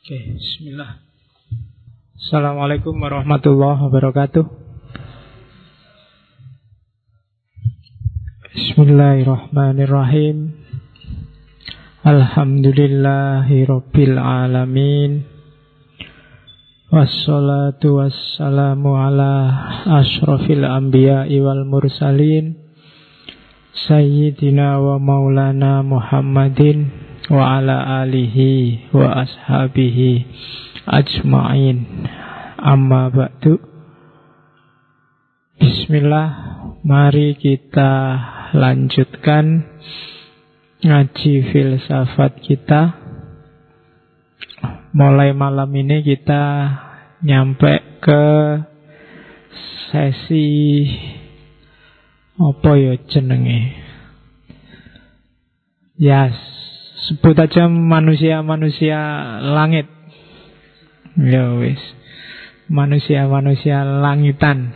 Oke, bismillah. Assalamualaikum warahmatullahi wabarakatuh. Bismillahirrahmanirrahim. Alhamdulillahi rabbil alamin. Wassalatu wassalamu ala ashrafil anbiya'i wal mursalin, Sayyidina wa maulana Muhammadin wa ala alihi wa ashabihi ajma'in. Amma ba'du. Bismillah, mari kita lanjutkan ngaji filsafat kita. Mulai malam ini kita nyampe ke sesi apa ya jenenge? Ya, sebut aja manusia-manusia langit. Ya wis. Manusia-manusia langitan.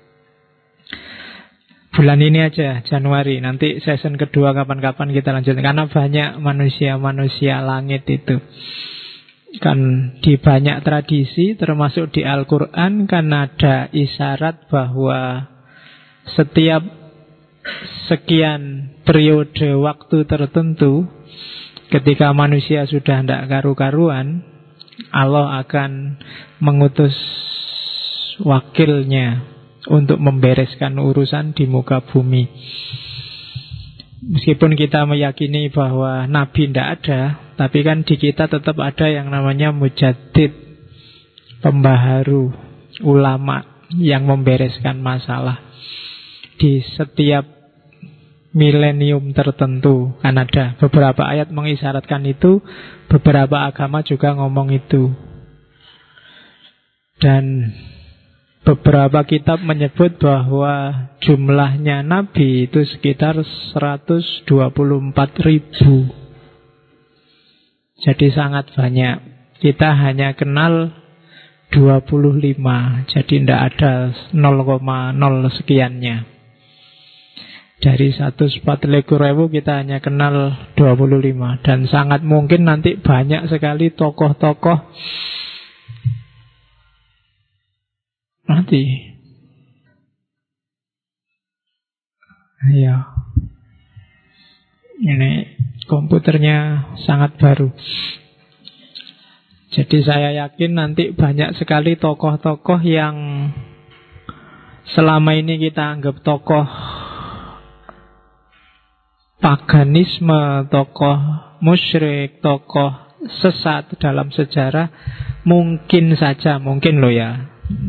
Bulan ini aja, Januari. Nanti season kedua kapan-kapan kita lanjut. Karena banyak manusia-manusia langit itu. Kan di banyak tradisi, termasuk di Al-Quran, kan ada isyarat bahwa setiap sekian periode waktu tertentu, ketika manusia sudah tidak karu-karuan, Allah akan mengutus wakilnya untuk membereskan urusan di muka bumi. Meskipun kita meyakini bahwa Nabi tidak ada, tapi kan di kita tetap ada yang namanya mujaddid, pembaharu, ulama yang membereskan masalah. Di setiap milenium tertentu kan ada beberapa ayat mengisyaratkan itu, beberapa agama juga ngomong itu. Dan beberapa kitab menyebut bahwa jumlahnya Nabi itu sekitar 124.000. Jadi sangat banyak. Kita hanya kenal 25. Jadi tidak ada 0,0 sekiannya. Dari 140.000 kita hanya kenal 25. Dan sangat mungkin nanti banyak sekali tokoh-tokoh mati. Ayo. Ini komputernya sangat baru. Jadi saya yakin nanti banyak sekali tokoh-tokoh yang selama ini kita anggap tokoh paganisme, tokoh musyrik, tokoh sesat dalam sejarah, mungkin saja, mungkin loh ya,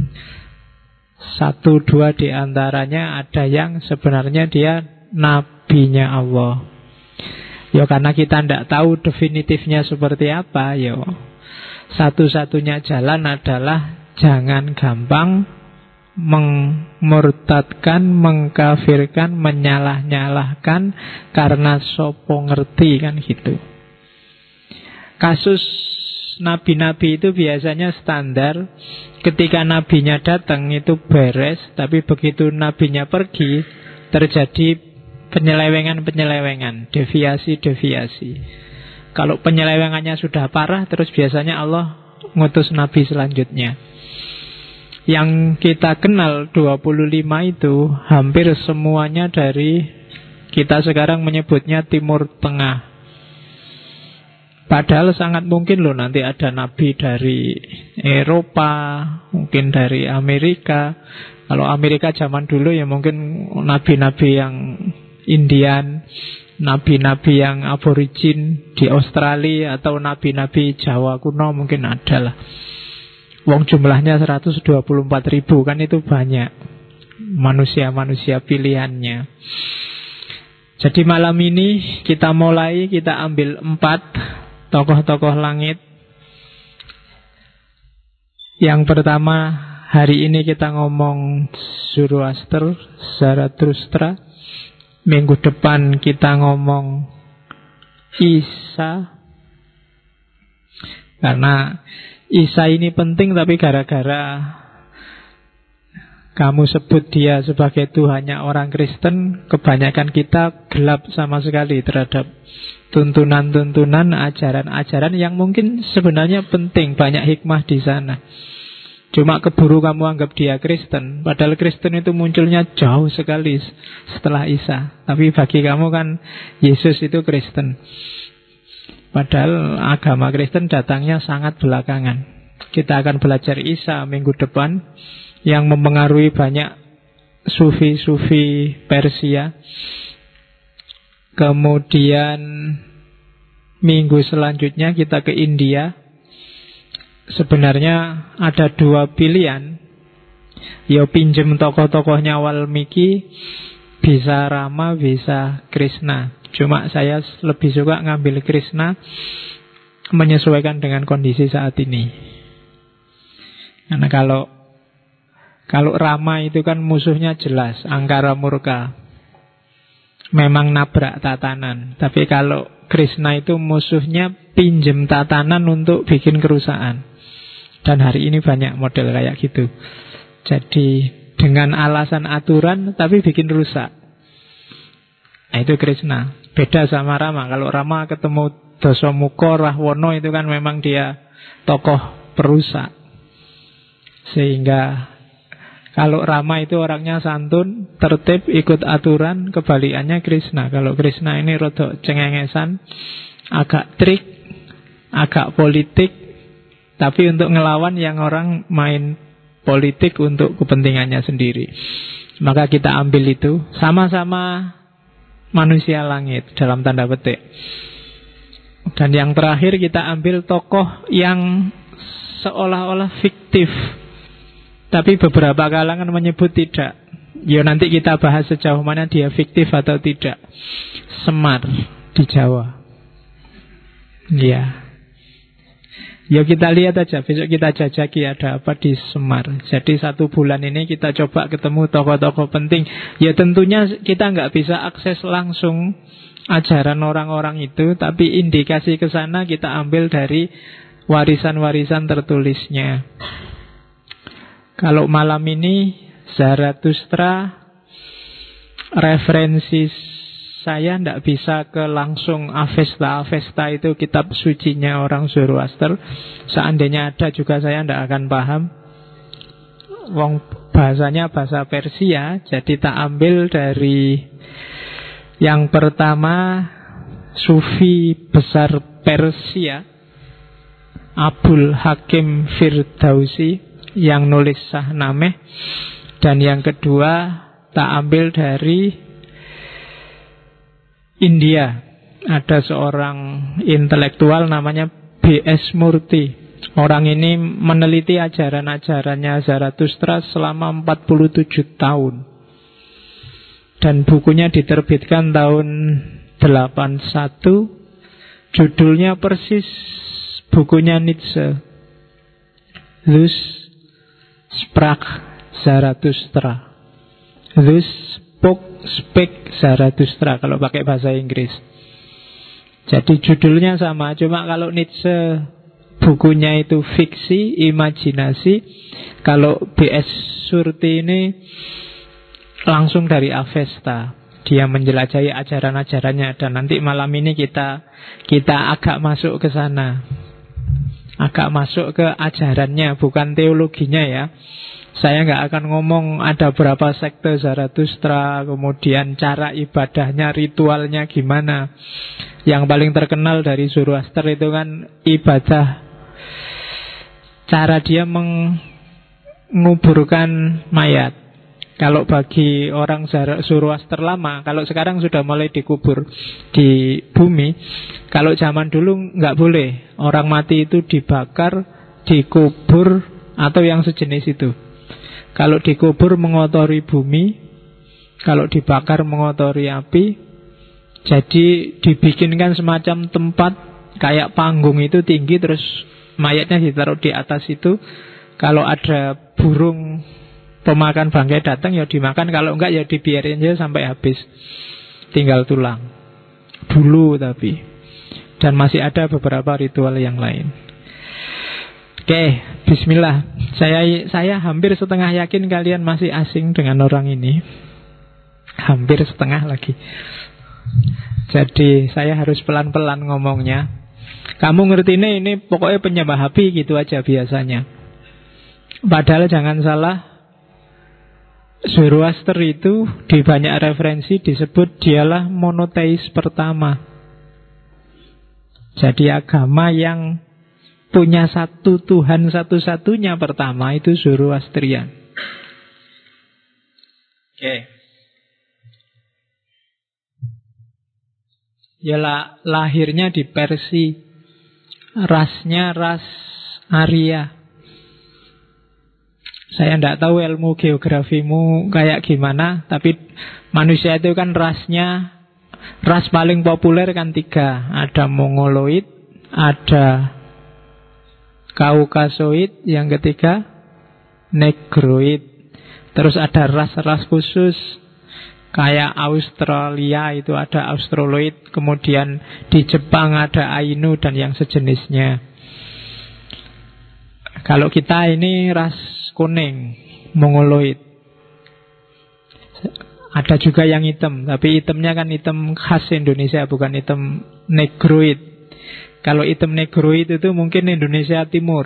1-2 di antaranya ada yang sebenarnya dia nabinya Allah. Ya karena kita tidak tahu definitifnya seperti apa, ya satu-satunya jalan adalah jangan gampang memurtadkan, mengkafirkan, menyalah-nyalahkan karena sopo ngerti, kan gitu. Kasus nabi-nabi itu biasanya standar. Ketika nabinya datang itu beres, tapi begitu nabinya pergi terjadi penyelewengan-penyelewengan, deviasi-deviasi. Kalau penyelewengannya sudah parah, terus biasanya Allah ngutus nabi selanjutnya. Yang kita kenal 25 itu hampir semuanya dari, kita sekarang menyebutnya Timur Tengah. Padahal sangat mungkin loh nanti ada nabi dari Eropa, mungkin dari Amerika. Kalau Amerika zaman dulu ya mungkin nabi-nabi yang Indian, nabi-nabi yang aborigin di Australia, atau nabi-nabi Jawa kuno mungkin ada lah. Wong jumlahnya 124.000, kan itu banyak manusia-manusia pilihannya. Jadi malam ini kita mulai, kita ambil 4 tokoh-tokoh langit. Yang pertama, hari ini kita ngomong Zoroaster, Zarathustra. Minggu depan kita ngomong Isa. Karena Isa ini penting, tapi gara-gara kamu sebut dia sebagai Tuhannya orang Kristen, kebanyakan kita gelap sama sekali terhadap tuntunan-tuntunan, ajaran-ajaran yang mungkin sebenarnya penting, banyak hikmah di sana. Cuma keburu kamu anggap dia Kristen, padahal Kristen itu munculnya jauh sekali setelah Isa. Tapi bagi kamu kan Yesus itu Kristen, padahal agama Kristen datangnya sangat belakangan. Kita akan belajar Isa minggu depan, yang mempengaruhi banyak sufi-sufi Persia. Kemudian minggu selanjutnya kita ke India. Sebenarnya ada dua pilihan. Ya pinjem tokoh-tokohnya Walmiki, bisa Rama, bisa Krishna. Cuma saya lebih suka ngambil Krishna, menyesuaikan dengan kondisi saat ini. Karena kalau Rama itu kan musuhnya jelas, angkara murka, memang nabrak tatanan. Tapi kalau Krishna itu musuhnya pinjem tatanan untuk bikin kerusakan. Dan hari ini banyak model kayak gitu. Jadi dengan alasan aturan tapi bikin rusak. Nah, itu Krishna. Beda sama Rama. Kalau Rama ketemu Dasamuka, Rahwana, itu kan memang dia tokoh perusak. Sehingga kalau Rama itu orangnya santun, tertib, ikut aturan. Kebalikannya Krishna. Kalau Krishna ini rodok cengengesan, agak trik, agak politik, tapi untuk ngelawan yang orang main politik untuk kepentingannya sendiri. Maka kita ambil itu, sama-sama manusia langit dalam tanda petik. Dan yang terakhir kita ambil tokoh yang seolah-olah fiktif, tapi beberapa kalangan menyebut tidak. Ya nanti kita bahas sejauh mana dia fiktif atau tidak. Semar di Jawa. Ya. Ya kita lihat aja, besok kita jajaki ada apa di Semar. Jadi 1 bulan ini kita coba ketemu tokoh-tokoh penting. Ya tentunya kita nggak bisa akses langsung ajaran orang-orang itu, tapi indikasi ke sana kita ambil dari warisan-warisan tertulisnya. Kalau malam ini Zarathustra, referensi saya tidak bisa ke langsung Avesta. Avesta itu kitab sucinya orang Zoroaster. Seandainya ada juga saya tidak akan paham. Wong bahasanya bahasa Persia, jadi tak ambil dari yang pertama Sufi besar Persia, Abul Hakim Firdausi, yang nulis Shahnameh. Dan yang kedua tak ambil dari India. Ada seorang intelektual namanya B.S. Murty. Orang ini meneliti ajaran-ajarannya Zarathustra selama 47 tahun. Dan bukunya diterbitkan tahun 81. Judulnya persis bukunya Nietzsche, Thus Sprach Zarathustra. Thus spake Zarathustra kalau pakai bahasa Inggris. Jadi judulnya sama, cuma kalau Nietzsche bukunya itu fiksi, imajinasi. Kalau B.S. Murty ini langsung dari Avesta. Dia menjelajahi ajaran-ajarannya. Dan nanti malam ini kita agak masuk ke sana, agak masuk ke ajarannya, bukan teologinya ya. Saya nggak akan ngomong ada berapa sekte Zarathustra, kemudian cara ibadahnya, ritualnya gimana. Yang paling terkenal dari Zoroaster itu kan ibadah, cara dia menguburkan mayat. Kalau bagi orang Zoroaster lama, kalau sekarang sudah mulai dikubur di bumi. Kalau zaman dulu nggak boleh. Orang mati itu dibakar, dikubur, atau yang sejenis itu. Kalau dikubur mengotori bumi, kalau dibakar mengotori api. Jadi dibikinkan semacam tempat kayak panggung itu tinggi, terus mayatnya ditaruh di atas itu. Kalau ada burung pemakan bangkai datang ya dimakan, kalau enggak ya dibiarin aja sampai habis, tinggal tulang dulu. Tapi dan masih ada beberapa ritual yang lain. Oke, bismillah. Saya hampir setengah yakin kalian masih asing dengan orang ini. Hampir setengah lagi. Jadi saya harus pelan-pelan ngomongnya. Kamu ngerti ini pokoknya penyembah api gitu aja biasanya. Padahal jangan salah, Zoroaster itu di banyak referensi disebut dialah monoteis pertama. Jadi agama yang punya satu Tuhan satu-satunya pertama itu Zoroastrian. Oke. Ya lahirnya di Persia. Rasnya ras Arya. Saya tidak tahu ilmu geografimu kayak gimana, tapi manusia itu kan rasnya, ras paling populer kan 3. Ada Mongoloid, ada Kaukasoid, yang ketiga Negroid. Terus ada ras-ras khusus kayak Australia itu ada Australoid, kemudian di Jepang ada Ainu dan yang sejenisnya. Kalau kita ini ras kuning, Mongoloid. Ada juga yang hitam, tapi hitamnya kan hitam khas Indonesia, bukan hitam Negroid. Kalau hitam Negroid itu mungkin Indonesia Timur,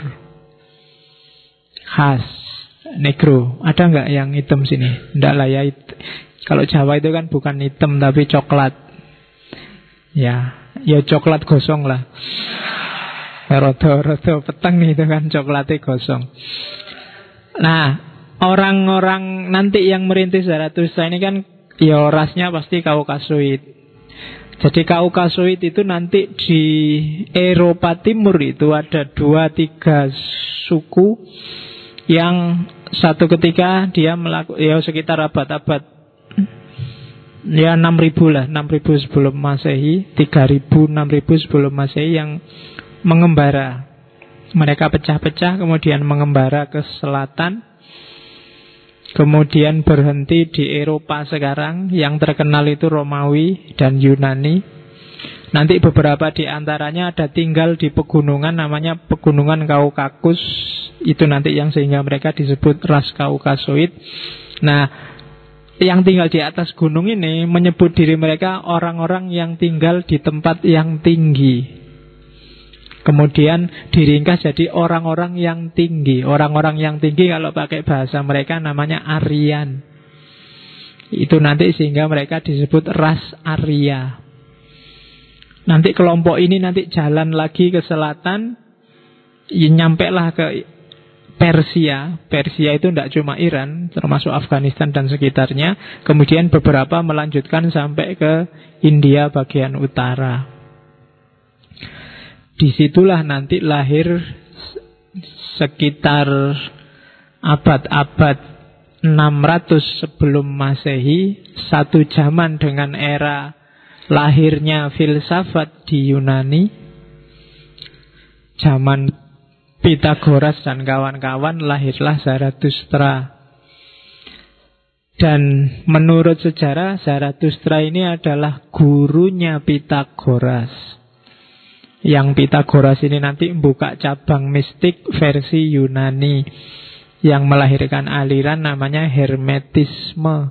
khas Negro. Ada nggak yang hitam sini? Nggak lah ya. Kalau Jawa itu kan bukan hitam tapi coklat. Ya coklat gosong lah. Rodo peteng itu kan coklatnya gosong. Nah, orang-orang nanti yang merintis Zarathustra ini kan ya rasnya pasti Kaukasoid. Jadi Kaukasoid itu nanti di Eropa Timur itu ada 2-3 suku yang satu ketika dia melakukan ya sekitar abad-abad ya 6.000 lah, 6.000 sebelum Masehi, 3.000, 6.000 sebelum Masehi yang mengembara. Mereka pecah-pecah kemudian mengembara ke selatan, kemudian berhenti di Eropa sekarang. Yang terkenal itu Romawi dan Yunani. Nanti beberapa di antaranya ada tinggal di pegunungan, namanya pegunungan Kaukakus. Itu nanti yang sehingga mereka disebut ras Kaukasoid. Nah, yang tinggal di atas gunung ini menyebut diri mereka orang-orang yang tinggal di tempat yang tinggi. Kemudian diringkas jadi orang-orang yang tinggi. Orang-orang yang tinggi kalau pakai bahasa mereka namanya Aryan. Itu nanti sehingga mereka disebut ras Arya. Nanti kelompok ini nanti jalan lagi ke selatan, nyampe lah ke Persia. Persia itu tidak cuma Iran, termasuk Afghanistan dan sekitarnya. Kemudian beberapa melanjutkan sampai ke India bagian utara. Disitulah nanti lahir sekitar abad-abad 600 sebelum Masehi, satu zaman dengan era lahirnya filsafat di Yunani. Zaman Pitagoras dan kawan-kawan, lahirlah Zarathustra. Dan menurut sejarah, Zarathustra ini adalah gurunya Pitagoras. Yang Pitagoras ini nanti membuka cabang mistik versi Yunani yang melahirkan aliran namanya Hermetisme.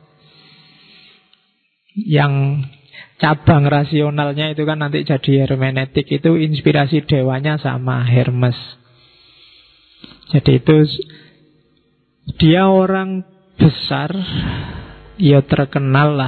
Yang cabang rasionalnya itu kan nanti jadi hermeneutik. Itu inspirasi dewanya sama Hermes. Jadi itu dia orang besar, ya terkenal lah.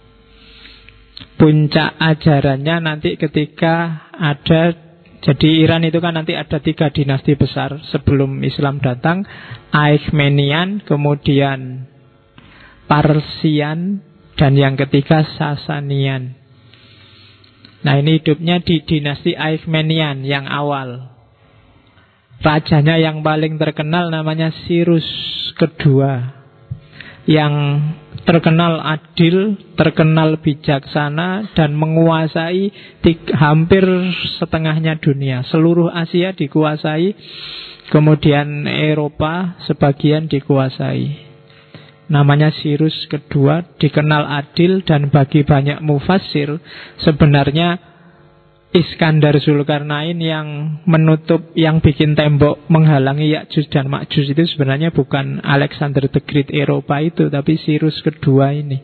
Puncak ajarannya nanti ketika ada, jadi Iran itu kan nanti ada 3 dinasti besar sebelum Islam datang. Achaemenian, kemudian Parsian, dan yang ketiga Sasanian. Nah ini hidupnya di dinasti Achaemenian yang awal. Rajanya yang paling terkenal namanya Cyrus kedua, yang terkenal adil, terkenal bijaksana, dan menguasai hampir setengahnya dunia. Seluruh Asia dikuasai, kemudian Eropa sebagian dikuasai. Namanya Cyrus kedua, dikenal adil, dan bagi banyak mufassir sebenarnya Iskandar Zulkarnain yang menutup, yang bikin tembok menghalangi Ya'juj dan Ma'juj itu sebenarnya bukan Alexander the Great Eropa itu, tapi Cyrus kedua ini.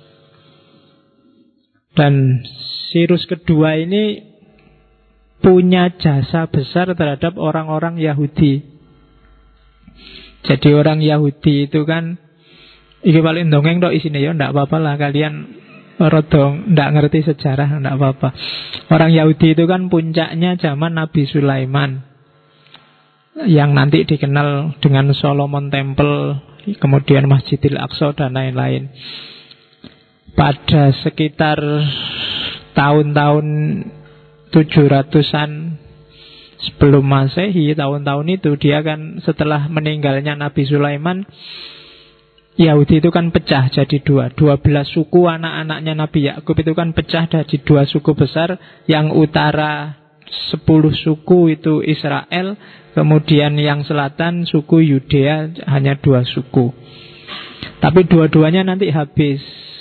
Dan Cyrus kedua ini punya jasa besar terhadap orang-orang Yahudi. Jadi orang Yahudi itu kan, iki paling dongeng tok isine ya, ndak apa-apa lah kalian rodong ndak ngerti sejarah, ndak apa-apa. Orang Yahudi itu kan puncaknya zaman Nabi Sulaiman, yang nanti dikenal dengan Solomon Temple, kemudian Masjidil Aqsa dan lain-lain. Pada sekitar tahun-tahun 700-an sebelum Masehi, tahun-tahun itu dia kan setelah meninggalnya Nabi Sulaiman, Yahudi itu kan pecah jadi dua. 12 suku anak-anaknya Nabi Yakub itu kan pecah jadi dua suku besar. Yang utara 10 suku itu Israel, kemudian yang selatan suku Yudea hanya 2 suku. Tapi dua-duanya nanti habis.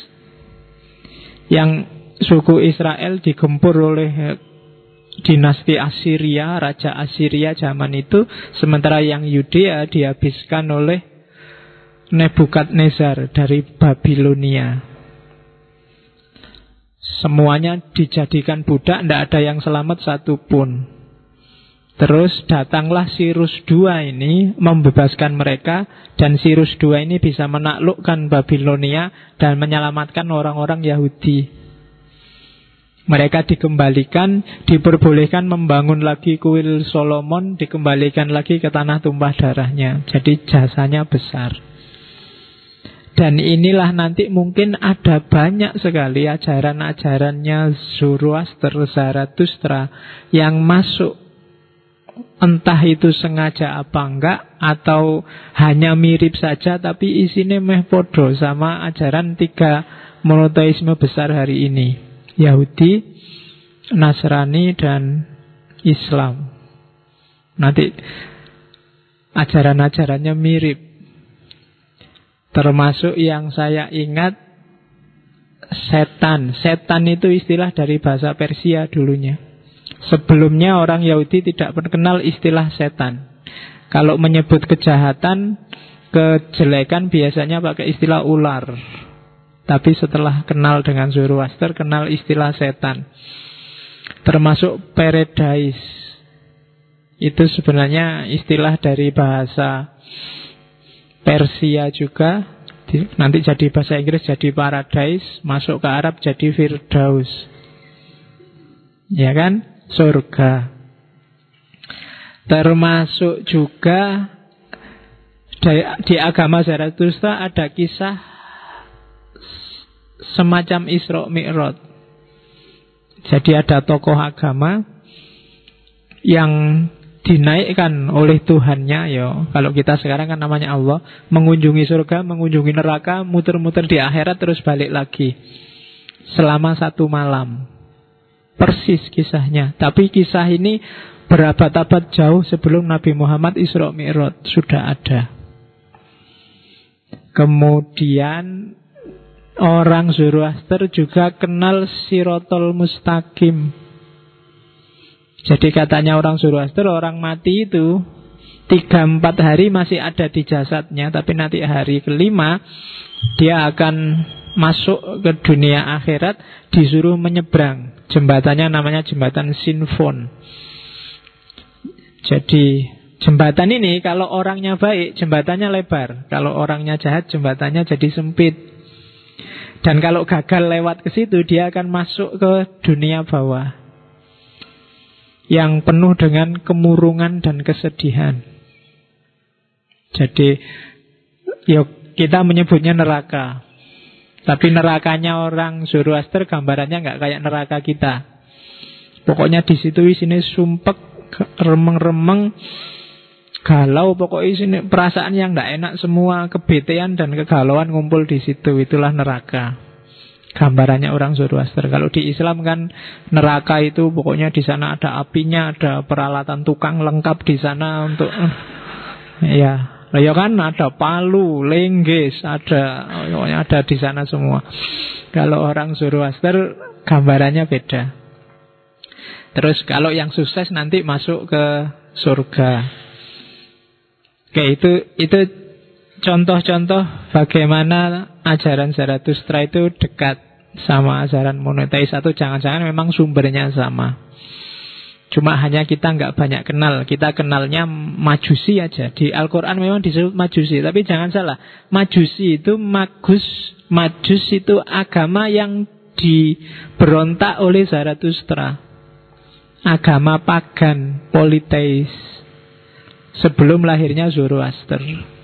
Yang suku Israel digempur oleh dinasti Assyria, Raja Assyria zaman itu. Sementara yang Yudea dihabiskan oleh Nebukadnezar dari Babilonia. Semuanya dijadikan budak, tidak ada yang selamat satupun. Terus datanglah Cyrus II ini membebaskan mereka, dan Cyrus II ini bisa menaklukkan Babilonia dan menyelamatkan orang-orang Yahudi. Mereka dikembalikan, diperbolehkan membangun lagi kuil Solomon, dikembalikan lagi ke tanah tumpah darahnya. Jadi jasanya besar. Dan inilah nanti mungkin ada banyak sekali ajaran-ajarannya Zoroaster, Zarathustra yang masuk. Entah itu sengaja apa enggak, atau hanya mirip saja, tapi isinya meh podo sama ajaran 3 monoteisme besar hari ini: Yahudi, Nasrani, dan Islam. Nanti ajaran-ajarannya mirip. Termasuk yang saya ingat, setan. Setan itu istilah dari bahasa Persia dulunya. Sebelumnya orang Yahudi tidak kenal istilah setan. Kalau menyebut kejahatan, kejelekan biasanya pakai istilah ular. Tapi setelah kenal dengan Zoroaster, kenal istilah setan. Termasuk paradise. Itu sebenarnya istilah dari bahasa Persia juga, nanti jadi bahasa Inggris jadi paradise, masuk ke Arab jadi Firdaus. Ya kan? Surga. Termasuk juga di agama Zarathustra ada kisah semacam Isra Mi'raj. Jadi ada tokoh agama yang dinaikkan oleh Tuhannya, ya kalau kita sekarang kan namanya Allah, mengunjungi surga, mengunjungi neraka, muter-muter di akhirat, terus balik lagi selama 1 malam. Persis kisahnya. Tapi kisah ini berabad-abad jauh sebelum Nabi Muhammad Isra Mi'raj sudah ada. Kemudian orang Zoroaster juga kenal Sirotol Mustaqim. Jadi katanya orang Zoroaster, orang mati itu 3-4 hari masih ada di jasadnya, tapi nanti hari ke-5 dia akan masuk ke dunia akhirat, disuruh menyeberang. Jembatannya namanya jembatan Sinfon. Jadi jembatan ini kalau orangnya baik, jembatannya lebar. Kalau orangnya jahat, jembatannya jadi sempit. Dan kalau gagal lewat ke situ, dia akan masuk ke dunia bawah yang penuh dengan kemurungan dan kesedihan. Jadi yuk, kita menyebutnya neraka. Tapi nerakanya orang Zoroaster gambarannya nggak kayak neraka kita. Pokoknya di situ isinya sumpek, remeng-remeng, galau, pokoknya isinya perasaan yang nggak enak semua, kebetean dan kegalauan ngumpul di situ. Itulah neraka. Gambarannya orang Zoroaster. Kalau di Islam kan neraka itu pokoknya di sana ada apinya, ada peralatan tukang lengkap di sana untuk ya kan ada palu, lengges, pokoknya ada di sana semua. Kalau orang Zoroaster gambarannya beda. Terus kalau yang sukses nanti masuk ke surga. Oke, itu contoh-contoh bagaimana ajaran Zarathustra itu dekat sama ajaran monoteis, atau jangan-jangan memang sumbernya sama. Cuma hanya kita nggak banyak kenal. Kita kenalnya Majusi aja. Di Al-Quran memang disebut Majusi. Tapi jangan salah, Majusi itu Majus itu agama yang diberontak oleh Zarathustra. Agama pagan, politeis, sebelum lahirnya Zoroaster.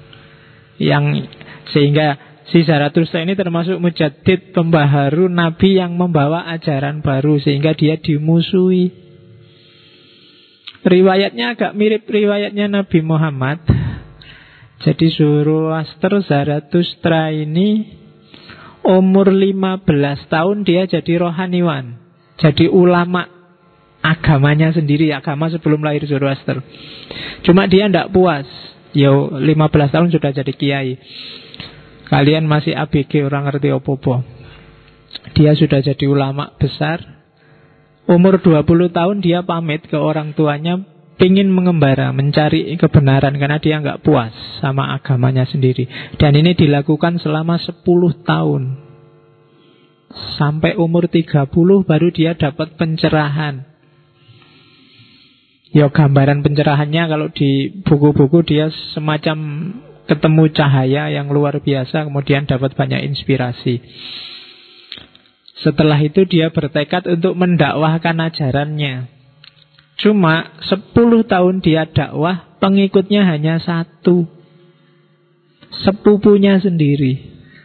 Sehingga si Zarathustra ini termasuk mujaddid, pembaharu, nabi yang membawa ajaran baru, sehingga dia dimusuhi. Riwayatnya agak mirip riwayatnya Nabi Muhammad. Jadi Zoroaster, Zarathustra ini umur 15 tahun dia jadi rohaniwan, jadi ulama agamanya sendiri, agama sebelum lahir Zoroaster. Cuma dia tidak puas. 15 tahun sudah jadi kiai. Kalian masih ABG, orang ngerti apa-apa. Dia sudah jadi ulama besar. Umur 20 tahun dia pamit ke orang tuanya, pingin mengembara, mencari kebenaran, karena dia nggak puas sama agamanya sendiri. Dan ini dilakukan selama 10 tahun. Sampai umur 30 baru dia dapat pencerahan. Ya, gambaran pencerahannya kalau di buku-buku dia semacam ketemu cahaya yang luar biasa, kemudian dapat banyak inspirasi. Setelah itu dia bertekad untuk mendakwahkan ajarannya. Cuma 10 tahun dia dakwah, pengikutnya hanya 1. Sepupunya sendiri.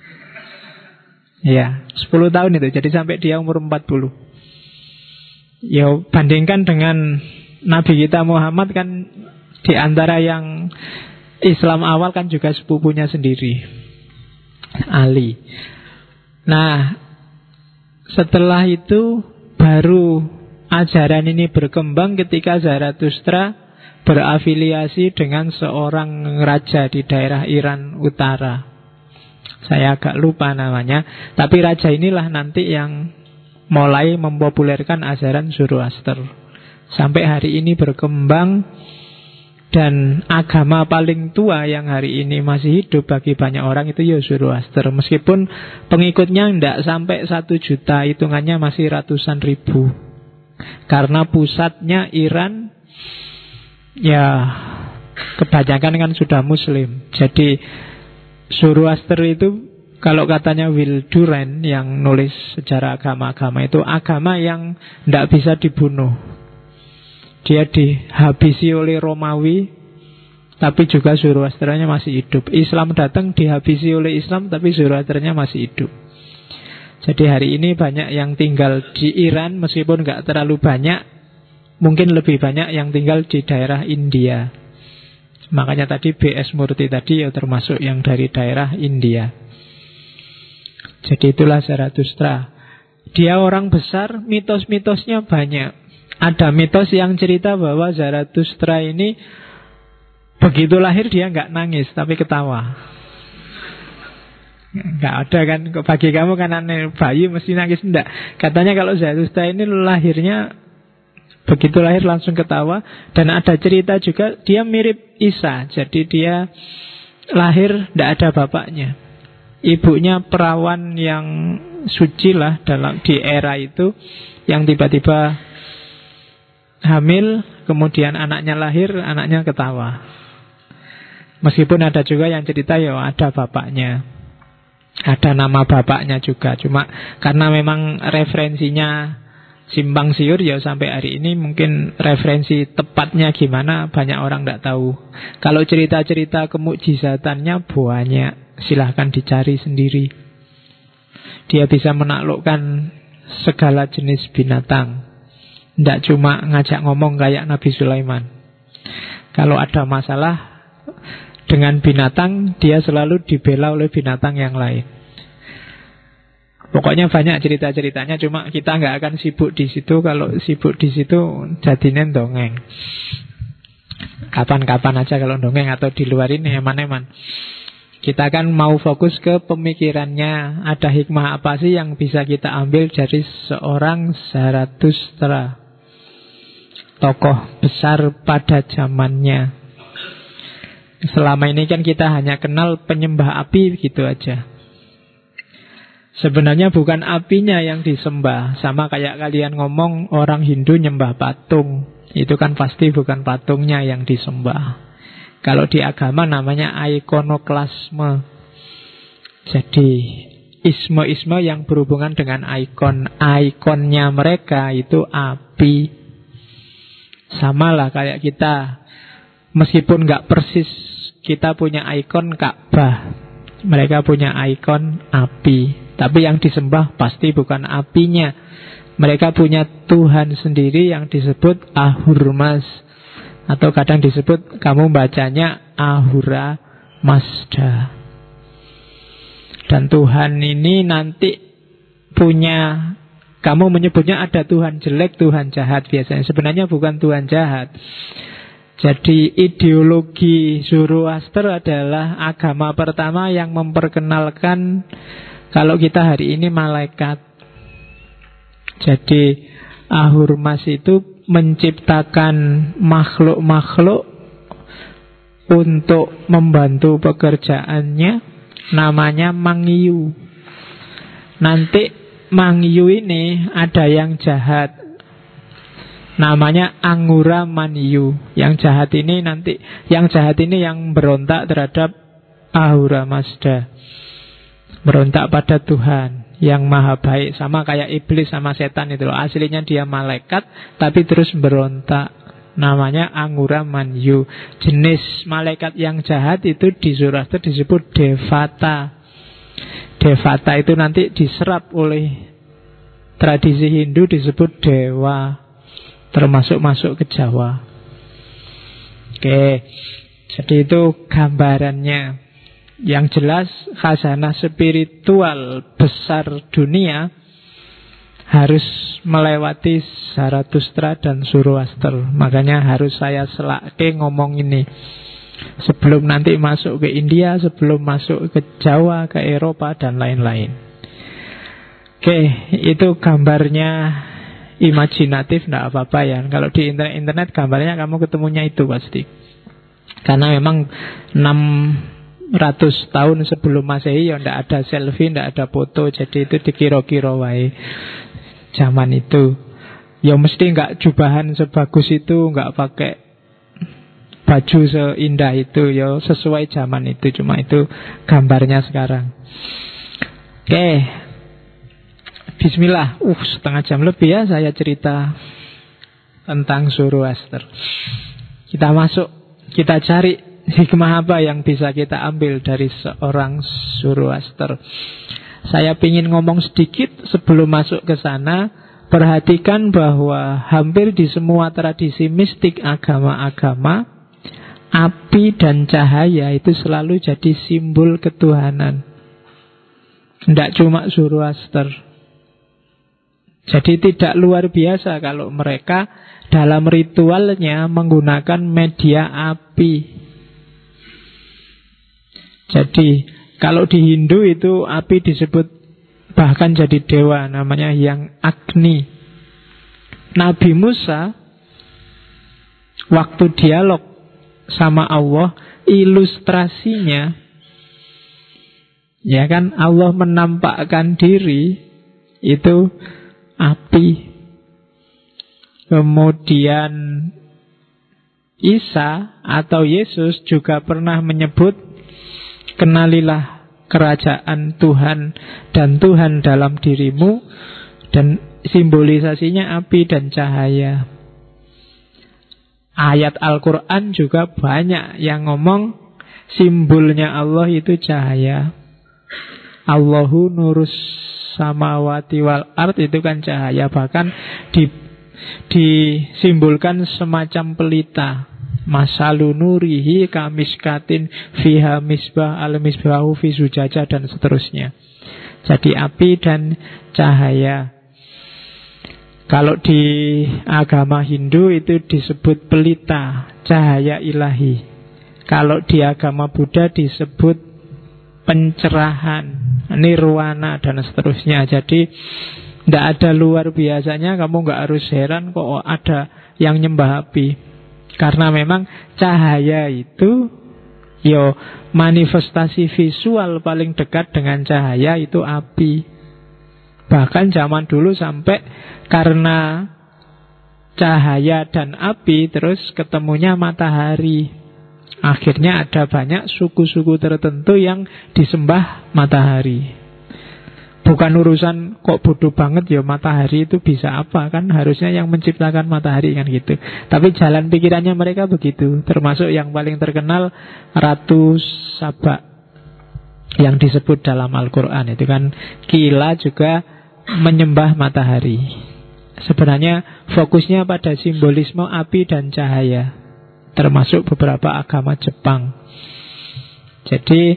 Ya, 10 tahun itu. Jadi sampai dia umur 40. Ya, bandingkan dengan Nabi kita Muhammad kan, di antara yang Islam awal kan juga sepupunya sendiri, Ali. Nah, setelah itu baru ajaran ini berkembang ketika Zarathustra berafiliasi dengan seorang raja di daerah Iran Utara. Saya agak lupa namanya. Tapi raja inilah nanti yang mulai mempopulerkan ajaran Zoroaster. Sampai hari ini berkembang. Dan agama paling tua yang hari ini masih hidup bagi banyak orang itu ya Zoroaster. Meskipun pengikutnya tidak sampai 1 juta, hitungannya masih ratusan ribu. Karena pusatnya Iran, ya kebanyakan kan sudah Muslim. Jadi Zoroaster itu, kalau katanya Will Durant yang nulis sejarah agama-agama, itu agama yang tidak bisa dibunuh. Dia dihabisi oleh Romawi, tapi juga Zoroasternya masih hidup. Islam datang dihabisi oleh Islam, tapi Zoroasternya masih hidup. Jadi hari ini banyak yang tinggal di Iran, meskipun nggak terlalu banyak. Mungkin lebih banyak yang tinggal di daerah India. Makanya tadi B.S. Murty tadi ya termasuk yang dari daerah India. Jadi itulah Zarathustra. Dia orang besar, mitos-mitosnya banyak. Ada mitos yang cerita bahwa Zarathustra ini begitu lahir dia nggak nangis, tapi ketawa. Nggak ada kan, bagi kamu kan aneh, bayi mesti nangis, enggak. Katanya kalau Zarathustra ini lahirnya begitu lahir langsung ketawa. Dan ada cerita juga dia mirip Isa. Jadi dia lahir tidak ada bapaknya. Ibunya perawan yang suci lah di era itu, yang tiba-tiba hamil, kemudian anaknya lahir, anaknya ketawa. Meskipun ada juga yang cerita ya ada bapaknya, ada nama bapaknya juga. Cuma karena memang referensinya simpang siur, ya sampai hari ini mungkin referensi tepatnya gimana banyak orang tidak tahu. Kalau cerita-cerita kemukjizatannya banyak, silahkan dicari sendiri. Dia bisa menaklukkan segala jenis binatang. Tidak cuma ngajak ngomong kayak Nabi Sulaiman. Kalau ada masalah dengan binatang, dia selalu dibela oleh binatang yang lain. Pokoknya banyak cerita-ceritanya, cuma kita nggak akan sibuk di situ. Kalau sibuk di situ jadinya dongeng. Kapan-kapan aja kalau dongeng, atau di luar ini eman-eman. Kita kan mau fokus ke pemikirannya. Ada hikmah apa sih yang bisa kita ambil dari seorang Zarathustra? tokoh besar pada zamannya. Selama ini kan kita hanya kenal penyembah api gitu aja. Sebenarnya bukan apinya yang disembah. Sama kayak kalian ngomong orang Hindu nyembah patung. Itu kan pasti bukan patungnya yang disembah. Kalau di agama namanya ikonoklasme. Jadi isme-isme yang berhubungan dengan ikon. Ikonnya mereka itu api. Sama lah kayak kita. Meskipun gak persis, kita punya ikon Ka'bah. Mereka punya ikon api. Tapi yang disembah pasti bukan apinya. Mereka punya Tuhan sendiri yang disebut Ahura. Atau kadang disebut, kamu bacanya Ahura Mazda. Dan Tuhan ini nanti punya, kamu menyebutnya ada Tuhan jelek, Tuhan jahat biasanya. Sebenarnya bukan Tuhan jahat. Jadi ideologi Zoroaster adalah agama pertama yang memperkenalkan kalau kita hari ini malaikat. Jadi Ahura itu menciptakan makhluk-makhluk untuk membantu pekerjaannya, namanya Mangyu. Nanti Mangyu ini ada yang jahat, namanya Angura Manyu. Yang jahat ini nanti, yang jahat ini yang berontak terhadap Ahura Mazda, berontak pada Tuhan yang maha baik. Sama kayak iblis sama setan itu loh. Aslinya dia malaikat tapi terus berontak, namanya Angura Manyu. Jenis malaikat yang jahat itu di Zoroaster disebut Devata. Devata itu nanti diserap oleh tradisi Hindu disebut dewa, termasuk masuk ke Jawa. Oke, jadi itu gambarannya. Yang jelas khazanah spiritual besar dunia harus melewati Zarathustra dan Zoroaster. Makanya harus saya selake ngomong ini sebelum nanti masuk ke India, sebelum masuk ke Jawa, ke Eropa, dan lain-lain. Oke, itu gambarnya imajinatif, tidak apa-apa ya. Kalau di internet gambarnya kamu ketemunya itu pasti. Karena memang 600 tahun sebelum Masehi ya tidak ada selfie, tidak ada foto. Jadi itu dikira-kira wae zaman itu. Ya mesti nggak jubahan sebagus itu, nggak pakai baju seindah itu. Ya sesuai zaman itu. Cuma itu gambarnya sekarang. Oke, bismillah. Setengah jam lebih ya saya cerita tentang Zoroaster. Kita masuk, kita cari hikmah apa yang bisa kita ambil dari seorang Zoroaster. Saya ingin ngomong sedikit sebelum masuk ke sana. Perhatikan bahwa hampir di semua tradisi mistik agama-agama, api dan cahaya itu selalu jadi simbol ketuhanan. Tidak cuma Zoroaster. Jadi tidak luar biasa kalau mereka dalam ritualnya menggunakan media api. Jadi kalau di Hindu itu api disebut bahkan jadi dewa, namanya yang Agni. Nabi Musa waktu dialog sama Allah, ilustrasinya ya kan, Allah menampakkan diri itu api. Kemudian Isa atau Yesus juga pernah menyebut, kenalilah kerajaan Tuhan dan Tuhan dalam dirimu. Dan simbolisasinya api dan cahaya. Ayat Al-Quran juga banyak yang ngomong simbolnya Allah itu cahaya. Allahu nurus samawati wal ard, itu kan cahaya. Bahkan disimbolkan semacam pelita. Masalu nurihi kamiskatin fiha misbah al misbahu fi zujaja, dan seterusnya. Jadi api dan cahaya. Kalau di agama Hindu itu disebut pelita, cahaya ilahi. Kalau di agama Buddha disebut pencerahan, nirwana, dan seterusnya. Jadi tidak ada luar biasanya. Kamu nggak harus heran kok ada yang nyembah api. Karena memang cahaya itu, yo manifestasi visual paling dekat dengan cahaya itu api. Bahkan zaman dulu sampai karena cahaya dan api terus ketemunya matahari. Akhirnya ada banyak suku-suku tertentu yang disembah matahari. Bukan urusan kok bodoh banget ya matahari itu bisa apa, kan harusnya yang menciptakan matahari kan gitu. Tapi jalan pikirannya mereka begitu. Termasuk yang paling terkenal Ratu Saba yang disebut dalam Al-Quran. Itu kan Kila juga menyembah matahari. Sebenarnya fokusnya pada simbolisme api dan cahaya, termasuk beberapa agama Jepang. Jadi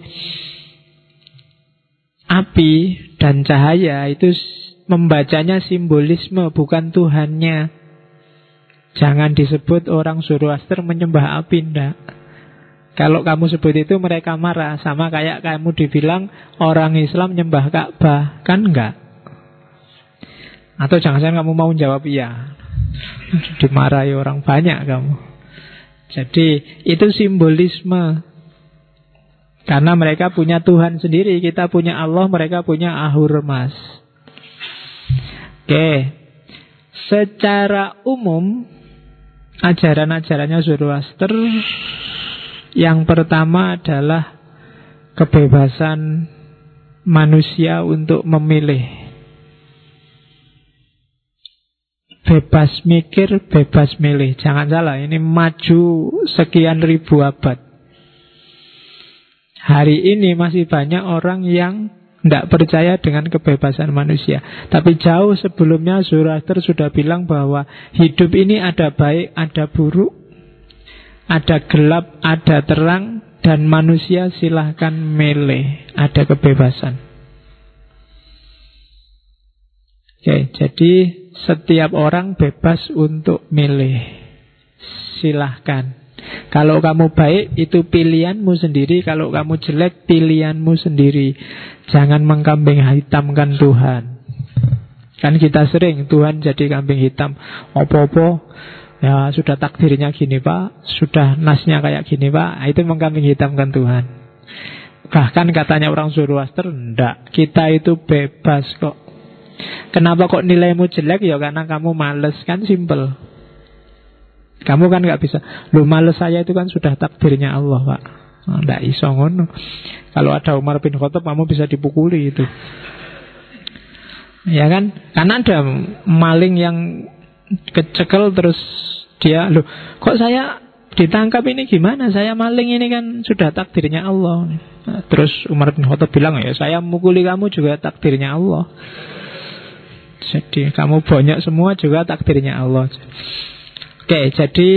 api dan cahaya itu membacanya simbolisme, bukan Tuhannya. Jangan disebut orang Zoroaster menyembah api, enggak. Kalau kamu sebut itu mereka marah. Sama kayak kamu dibilang orang Islam menyembah Ka'bah, kan enggak. Atau jangan-jangan kamu mau jawab iya, dimarahi orang banyak kamu. Jadi itu simbolisme. Karena mereka punya Tuhan sendiri, kita punya Allah, mereka punya Ahura-Mas. Oke. Secara umum ajaran-ajarannya Zoroaster yang pertama adalah kebebasan manusia untuk memilih. Bebas mikir, bebas milih. Jangan salah, ini maju sekian ribu abad. Hari ini masih banyak orang yang tidak percaya dengan kebebasan manusia. Tapi jauh sebelumnya Zoroaster sudah bilang bahwa hidup ini ada baik, ada buruk, ada gelap, ada terang, dan manusia silahkan milih. Ada kebebasan. Oke, jadi setiap orang bebas untuk milih. Silahkan. Kalau kamu baik, itu pilihanmu sendiri. Kalau kamu jelek, pilihanmu sendiri. Jangan mengkambing hitamkan Tuhan. Kan kita sering Tuhan jadi kambing hitam. Opo-opo, ya sudah takdirnya gini Pak, sudah nasnya kayak gini Pak. Itu mengkambing hitamkan Tuhan. Bahkan katanya orang Zoroaster, enggak, kita itu bebas kok. Kenapa kok nilaimu jelek? Ya karena kamu males, kan simple. Kamu kan gak bisa. Loh, males saya itu kan sudah takdirnya Allah Pak. Nggak iso ngono. Kalau ada Umar bin Khattab, kamu bisa dipukuli itu. Ya kan? Karena ada maling yang kecekel terus dia, loh kok saya ditangkap ini gimana? Saya maling ini kan sudah takdirnya Allah. Nah, terus Umar bin Khattab bilang, ya saya mukuli kamu juga takdirnya Allah. Jadi kamu bonyok semua juga takdirnya Allah. Oke, jadi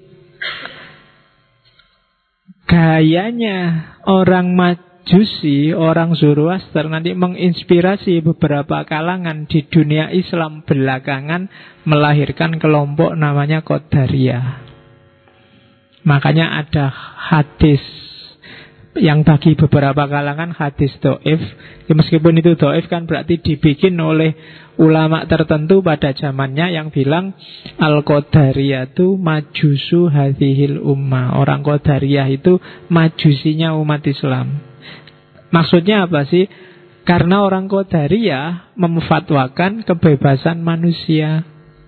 gayanya orang Majusi, orang Zoroaster nanti menginspirasi beberapa kalangan di dunia Islam belakangan melahirkan kelompok namanya Qadariyah. Makanya ada hadis yang bagi beberapa kalangan hadis do'if. Meskipun itu do'if kan berarti dibikin oleh ulama tertentu pada zamannya yang bilang Al-Qadariyah itu majusu hadhil ummah. Orang Qadariyah itu majusinya umat Islam. Maksudnya apa sih? Karena orang Qadariyah memfatwakan kebebasan manusia.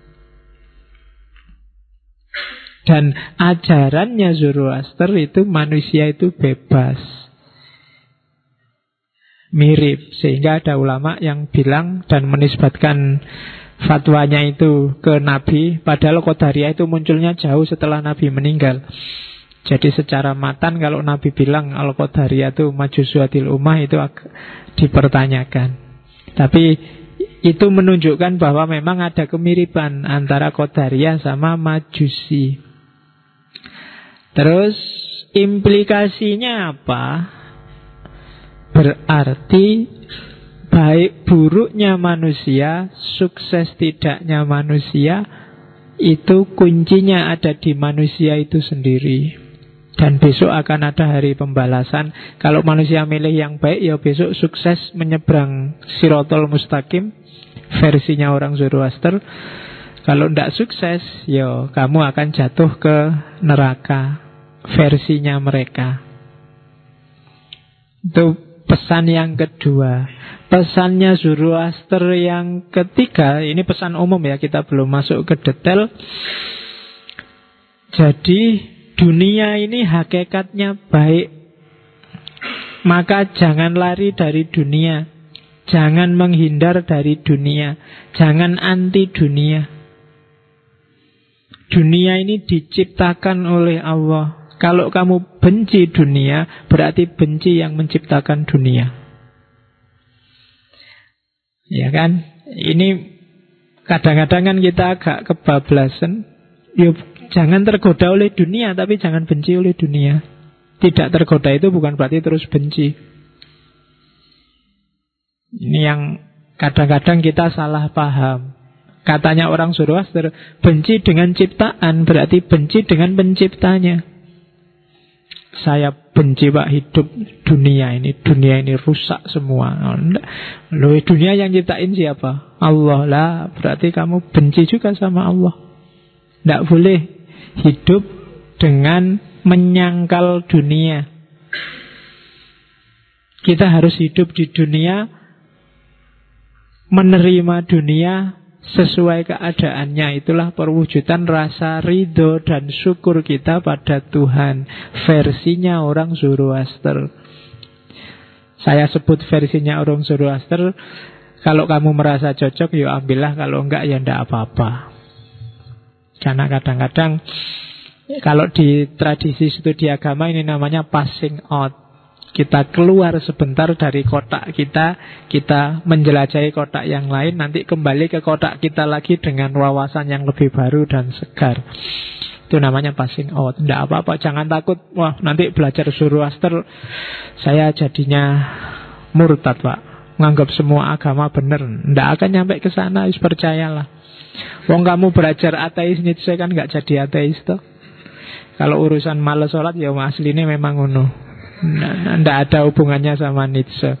Dan ajarannya Zoroaster itu manusia itu bebas. Mirip. Sehingga ada ulama yang bilang dan menisbatkan fatwanya itu ke Nabi. Padahal Qadariyah itu munculnya jauh setelah Nabi meninggal. Jadi secara matan kalau Nabi bilang Al-Qadariyah itu majusuatil ummah, itu dipertanyakan. Tapi itu menunjukkan bahwa memang ada kemiripan antara Qadariyah sama Majusi. Terus implikasinya apa? Berarti baik buruknya manusia, sukses tidaknya manusia, itu kuncinya ada di manusia itu sendiri. Dan besok akan ada hari pembalasan. Kalau manusia milih yang baik, ya besok sukses menyeberang Sirotol Mustaqim, versinya orang Zoroaster. Kalau tidak sukses, yo kamu akan jatuh ke neraka versinya mereka. Itu pesan yang kedua. Pesannya Zoroaster yang ketiga, ini pesan umum ya, kita belum masuk ke detail. Jadi dunia ini hakikatnya baik, maka jangan lari dari dunia, jangan menghindar dari dunia, jangan anti dunia. Dunia ini diciptakan oleh Allah. Kalau kamu benci dunia, berarti benci yang menciptakan dunia. Ya kan? Ini kadang-kadang kan kita agak kebablasan. Yuk, jangan tergoda oleh dunia, tapi jangan benci oleh dunia. Tidak tergoda itu bukan berarti terus benci. Ini yang kadang-kadang kita salah paham. Katanya orang Zoroaster, benci dengan ciptaan berarti benci dengan penciptanya. Saya benci Pak hidup dunia ini rusak semua. Loh, dunia yang ciptain siapa? Allah lah. Berarti kamu benci juga sama Allah. Tidak boleh hidup dengan menyangkal dunia. Kita harus hidup di dunia, menerima dunia sesuai keadaannya. Itulah perwujudan rasa ridho dan syukur kita pada Tuhan. Versinya orang Zoroaster. Saya sebut versinya orang Zoroaster. Kalau kamu merasa cocok, ya ambillah. Kalau enggak, ya enggak apa-apa. Karena kadang-kadang kalau di tradisi studi agama ini namanya passing out. Kita keluar sebentar dari kotak kita, kita menjelajahi kotak yang lain, nanti kembali ke kotak kita lagi dengan wawasan yang lebih baru dan segar. Itu namanya passing out. Tidak apa-apa, jangan takut. Wah, nanti belajar Zoroaster saya jadinya murtad, Pak. Menganggap semua agama benar. Tidak akan nyampe ke sana, percayalah. Wong kamu belajar ateis Nietzsche kan nggak jadi ateis toh. Kalau urusan males sholat ya aslinya memang ngono. Tidak ada hubungannya sama Nietzsche.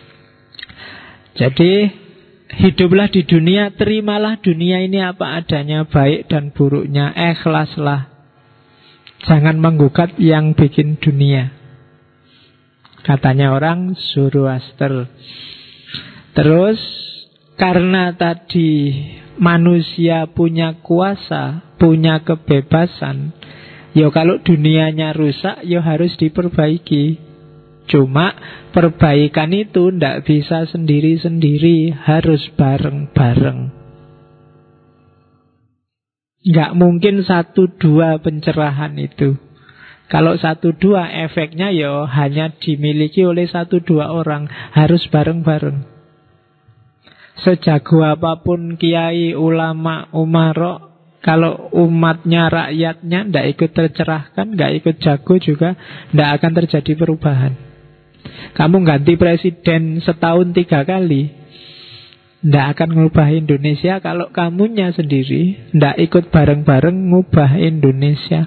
Jadi hiduplah di dunia, terimalah dunia ini apa adanya, baik dan buruknya, ikhlaslah. Jangan menggugat yang bikin dunia. Katanya orang Zoroaster. Terus karena tadi manusia punya kuasa, punya kebebasan, ya kalau dunianya rusak, ya harus diperbaiki. Cuma perbaikan itu tidak bisa sendiri-sendiri, harus bareng-bareng. Nggak mungkin 1-2 pencerahan itu. Kalau 1-2 efeknya ya hanya dimiliki oleh 1-2 orang, harus bareng-bareng. Sejago apapun kiai, ulama, umarok, kalau umatnya, rakyatnya tidak ikut tercerahkan, tidak ikut jago juga, tidak akan terjadi perubahan. Kamu ganti presiden setahun 3 kali, tidak akan ngubah Indonesia kalau kamunya sendiri tidak ikut bareng-bareng ngubah Indonesia.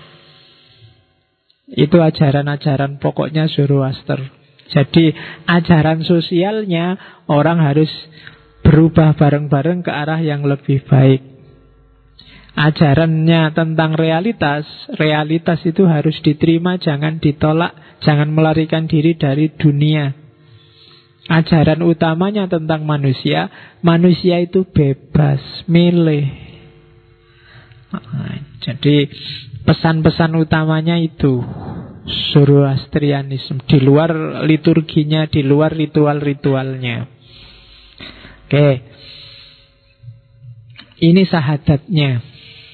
Itu ajaran-ajaran pokoknya Zoroaster. Jadi ajaran sosialnya orang harus berubah bareng-bareng ke arah yang lebih baik. Ajarannya tentang realitas, realitas itu harus diterima, jangan ditolak, jangan melarikan diri dari dunia. Ajaran utamanya tentang manusia, manusia itu bebas, milih. Jadi pesan-pesan utamanya itu Zoroastrianisme, di luar liturginya, di luar ritual-ritualnya. Oke, ini sahadatnya.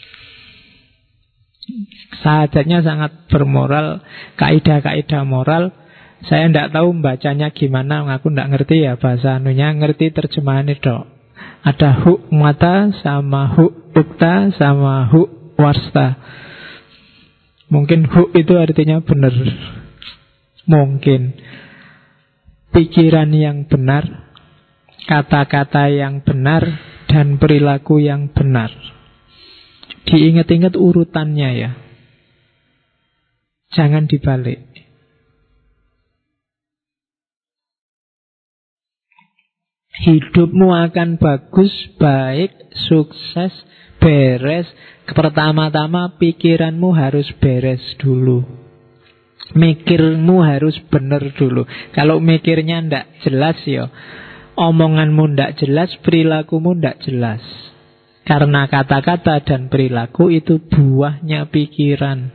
Sahadatnya sangat bermoral, kaidah-kaidah moral. Saya tidak tahu membacanya gimana, aku tidak ngerti ya bahasa anunya, ngerti terjemahan itu. Ada huk mata sama huk ukta sama huk warsta. Mungkin huk itu artinya benar. Mungkin pikiran yang benar, kata-kata yang benar, dan perilaku yang benar. Diingat-ingat urutannya ya. Jangan dibalik. Hidupmu akan bagus, baik, sukses, beres. Pertama-tama pikiranmu harus beres dulu. Mikirmu harus benar dulu. Kalau mikirnya ndak jelas ya, omonganmu ndak jelas, perilakumu ndak jelas. Karena kata-kata dan perilaku itu buahnya pikiran.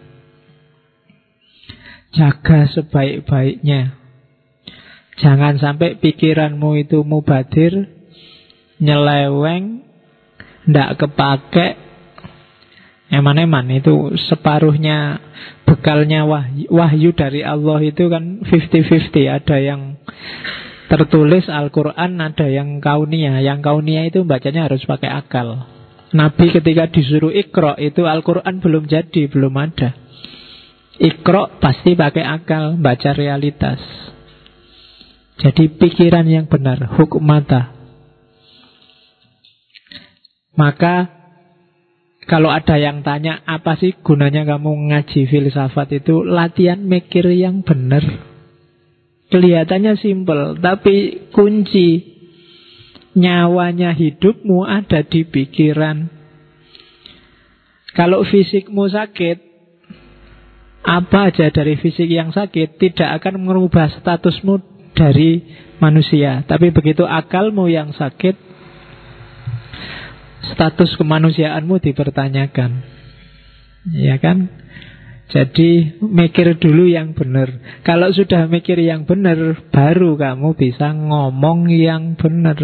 Jaga sebaik-baiknya. Jangan sampai pikiranmu itu mubadir, nyeleweng, ndak kepake. Eman-eman itu separuhnya bekalnya wahyu dari Allah itu kan 50-50. Ada yang tertulis Al-Quran, ada yang kauniyah. Yang kauniyah itu bacanya harus pakai akal. Nabi ketika disuruh Iqra itu Al-Quran belum jadi, belum ada. Iqra pasti pakai akal, baca realitas. Jadi pikiran yang benar, hukmata. Maka kalau ada yang tanya, apa sih gunanya kamu ngaji filsafat itu? Latihan mikir yang benar. Kelihatannya simpel, tapi kunci nyawanya hidupmu ada di pikiran. Kalau fisikmu sakit, apa aja dari fisik yang sakit tidak akan merubah statusmu dari manusia. Tapi begitu akalmu yang sakit, status kemanusiaanmu dipertanyakan. Ya kan? Jadi mikir dulu yang benar. Kalau sudah mikir yang benar, baru kamu bisa ngomong yang benar.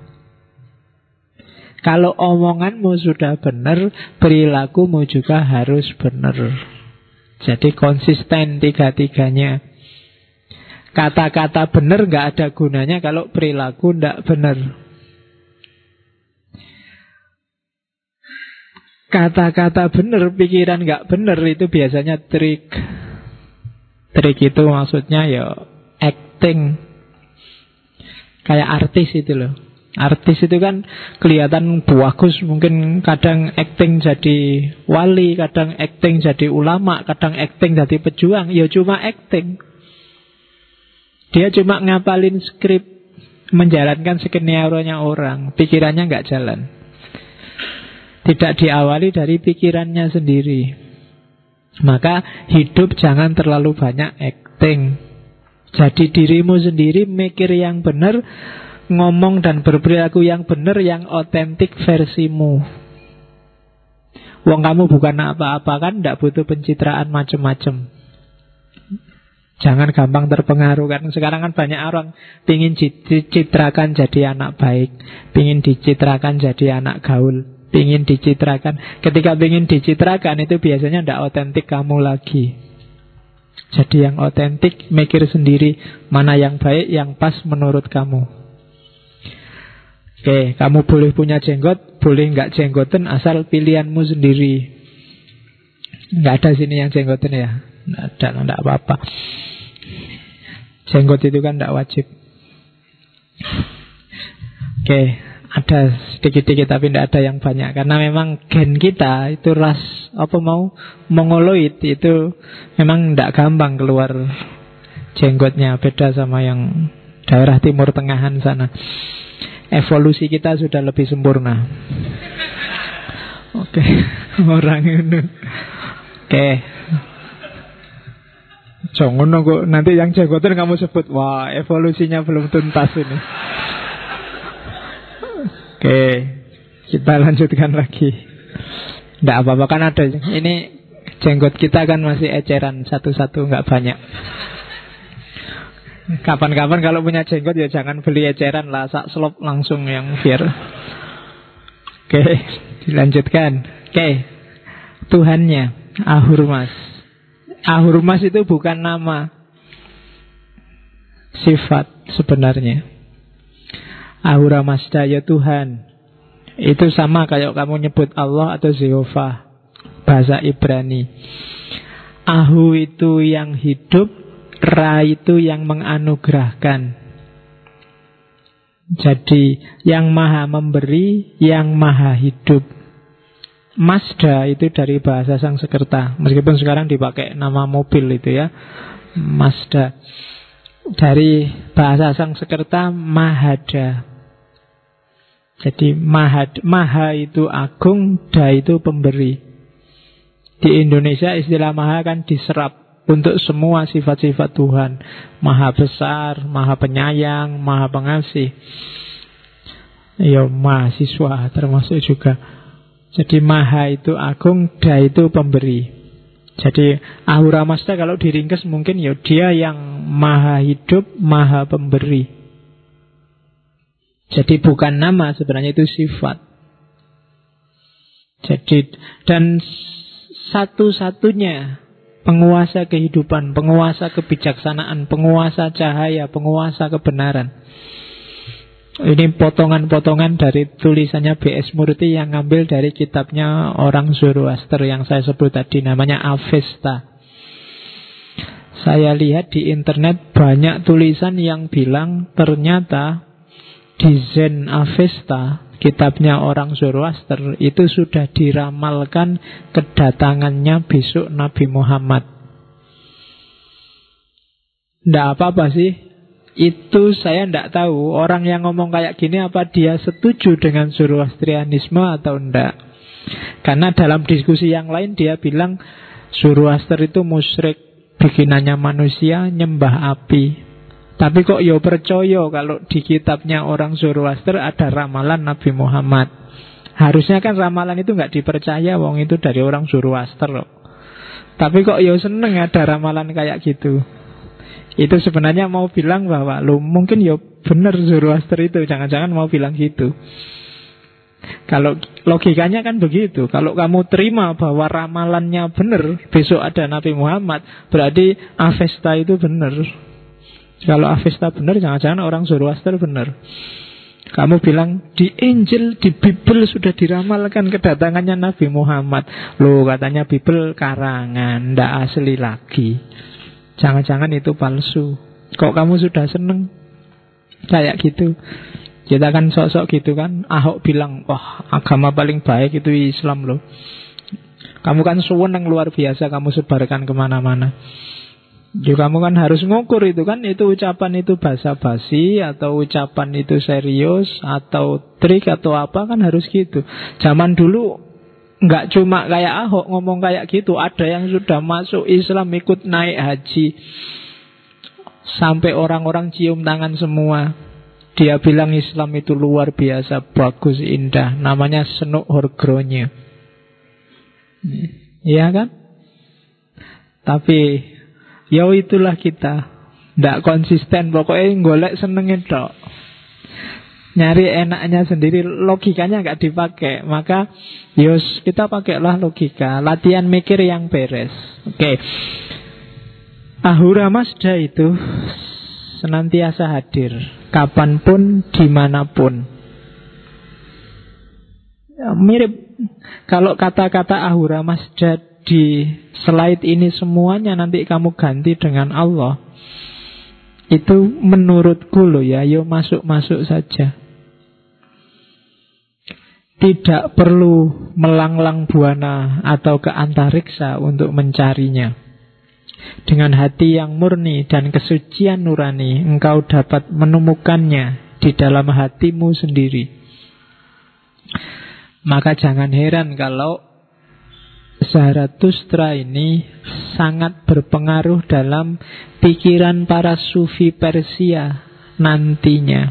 Kalau omonganmu sudah benar, perilakumu juga harus benar. Jadi konsisten tiga-tiganya. Kata-kata benar gak ada gunanya kalau perilaku tidak benar. Kata-kata benar, pikiran gak benar itu biasanya trik. Trik itu maksudnya ya acting. Kayak artis itu loh. Artis itu kan kelihatan bagus, mungkin kadang acting jadi wali, kadang acting jadi ulama, kadang acting jadi pejuang. Ya cuma acting. Dia cuma ngapalin skrip, menjalankan skenario-nya orang. Pikirannya gak jalan. Tidak diawali dari pikirannya sendiri. Maka hidup jangan terlalu banyak acting. Jadi dirimu sendiri, mikir yang benar, ngomong dan berperilaku yang benar, yang otentik versimu. Wong kamu bukan apa-apa kan, tidak butuh pencitraan macam-macam. Jangan gampang terpengaruh kan. Sekarang kan banyak orang pingin dicitrakan jadi anak baik, pingin dicitrakan jadi anak gaul, pingin dicitrakan. Ketika pingin dicitrakan itu biasanya tidak otentik kamu lagi. Jadi yang otentik, mikir sendiri mana yang baik, yang pas menurut kamu. Oke, kamu boleh punya jenggot, boleh nggak jenggoten, asal pilihanmu sendiri. Nggak ada sini yang jenggoten ya. Nggak ada, nggak apa-apa. Jenggot itu kan nggak wajib. Oke, ada sedikit-sedikit tapi tidak ada yang banyak. Karena memang gen kita itu ras mongoloid itu memang tidak gampang keluar jenggotnya. Beda sama yang daerah timur tengahan sana. Evolusi kita sudah lebih sempurna. Oke, orang ini. Oke. Jangan nunggu nanti yang jenggotan kamu sebut, wah evolusinya belum tuntas ini. Oke, kita lanjutkan lagi. Tidak apa-apa kan ada. Ini jenggot kita kan masih eceran satu-satu, nggak banyak. Kapan-kapan kalau punya jenggot ya jangan beli eceran lah, sak selop langsung yang biar. Oke, dilanjutkan. Oke, Tuhannya Ahurmas. Ahurmas itu bukan nama, sifat sebenarnya. Ahura Mazda ya Tuhan. Itu sama kayak kamu nyebut Allah atau Jehovah, bahasa Ibrani. Ahu itu yang hidup, Ra itu yang menganugerahkan. Jadi yang maha memberi, yang maha hidup. Mazda itu dari bahasa Sanskerta, meskipun sekarang dipakai nama mobil itu ya, Mazda. Dari bahasa Sanskerta Mahada. Jadi maha itu agung, da itu pemberi. Di Indonesia istilah maha kan diserap untuk semua sifat-sifat Tuhan. Maha besar, maha penyayang, maha pengasih. Ya, mahasiswa termasuk juga. Jadi maha itu agung, da itu pemberi. Jadi Ahura Mazda kalau diringkas mungkin ya dia yang maha hidup, maha pemberi. Jadi bukan nama, sebenarnya itu sifat. Jadi dan satu-satunya penguasa kehidupan, penguasa kebijaksanaan, penguasa cahaya, penguasa kebenaran. Ini potongan-potongan dari tulisannya B.S. Murty yang ngambil dari kitabnya orang Zoroaster yang saya sebut tadi, namanya Avesta. Saya lihat di internet banyak tulisan yang bilang ternyata di Zen Avesta, kitabnya orang Zoroaster, itu sudah diramalkan kedatangannya besok Nabi Muhammad. Nggak apa-apa sih. Itu saya tidak tahu orang yang ngomong kayak gini apa dia setuju dengan Zoroastrianisme atau enggak. Karena dalam diskusi yang lain dia bilang Zoroaster itu musyrik, bikinannya manusia, nyembah api. Tapi kok yo percaya kalau di kitabnya orang Zoroaster ada ramalan Nabi Muhammad. Harusnya kan ramalan itu nggak dipercaya, wong itu dari orang Zoroaster loh. Tapi kok yo seneng ada ramalan kayak gitu. Itu sebenarnya mau bilang bahwa lo mungkin ya benar Zoroaster itu, jangan-jangan mau bilang gitu. Kalau logikanya kan begitu. Kalau kamu terima bahwa ramalannya benar, besok ada Nabi Muhammad, berarti Avesta itu benar. Kalau Avesta benar, jangan-jangan orang Zoroaster benar. Kamu bilang di Injil, di Bible sudah diramalkan kedatangannya Nabi Muhammad. Loh, katanya Bible karangan, ndak asli lagi. Jangan-jangan itu palsu. Kok kamu sudah seneng kayak gitu? Kita kan sok-sok gitu kan. Ahok bilang, wah agama paling baik itu Islam loh. Kamu kan seneng luar biasa, kamu sebarkan kemana-mana. Ya kamu kan harus ngukur itu kan. Itu ucapan itu basa-basi, atau ucapan itu serius, atau trik, atau apa, kan harus gitu. Zaman dulu nggak cuma kayak Ahok ngomong kayak gitu. Ada yang sudah masuk Islam, ikut naik haji, sampai orang-orang cium tangan semua. Dia bilang Islam itu luar biasa, bagus, indah. Namanya Senuk Horgronye. Iya kan? Tapi ya itulah kita, nggak konsisten. Pokoknya golek senengin tok, nyari enaknya sendiri, logikanya nggak dipakai. Maka yos kita pakailah logika, latihan mikir yang beres. Oke. Ahura Mazda itu senantiasa hadir, kapanpun, dimanapun. Ya, mirip kalau kata-kata Ahura Mazda di slide ini semuanya nanti kamu ganti dengan Allah. Itu menurutku loh ya, yo masuk-masuk saja. Tidak perlu melanglang buana atau ke antariksa untuk mencarinya. Dengan hati yang murni dan kesucian nurani, engkau dapat menemukannya di dalam hatimu sendiri. Maka jangan heran kalau Zarathustra ini sangat berpengaruh dalam pikiran para sufi Persia nantinya.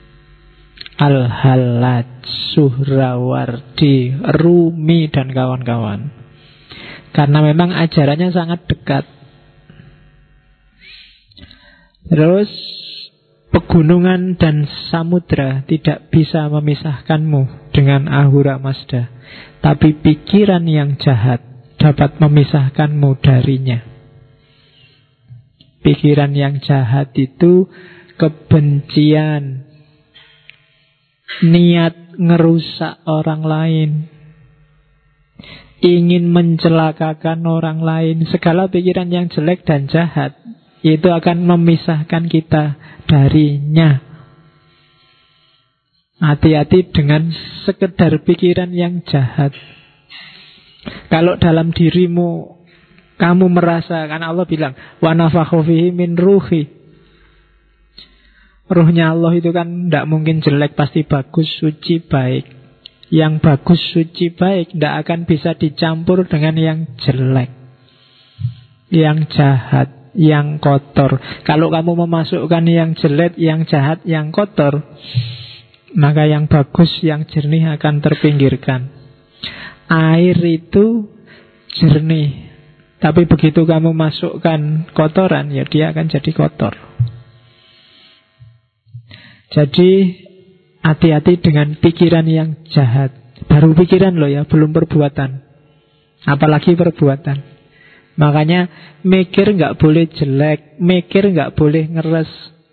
Al-Hallaj, Suhrawardi, Rumi, dan kawan-kawan. Karena memang ajarannya sangat dekat. Terus pegunungan dan samudra tidak bisa memisahkanmu dengan Ahura Mazda. Tapi pikiran yang jahat dapat memisahkanmu darinya. Pikiran yang jahat itu kebencian, niat ngerusak orang lain, ingin mencelakakan orang lain. Segala pikiran yang jelek dan jahat itu akan memisahkan kita darinya. Hati-hati dengan sekedar pikiran yang jahat. Kalau dalam dirimu kamu merasa, kan Allah bilang wa nafakhu fihi min ruhi Ruhnya Allah itu kan tidak mungkin jelek, pasti bagus, suci, baik. Yang bagus, suci, baik tidak akan bisa dicampur dengan yang jelek, yang jahat, yang kotor. Kalau kamu memasukkan yang jelek, yang jahat, yang kotor, maka yang bagus, yang jernih akan terpinggirkan. Air itu jernih, tapi begitu kamu masukkan kotoran, ya dia akan jadi kotor. Jadi hati-hati dengan pikiran yang jahat. Baru pikiran loh ya, belum perbuatan. Apalagi perbuatan. Makanya mikir gak boleh jelek, mikir gak boleh ngeres.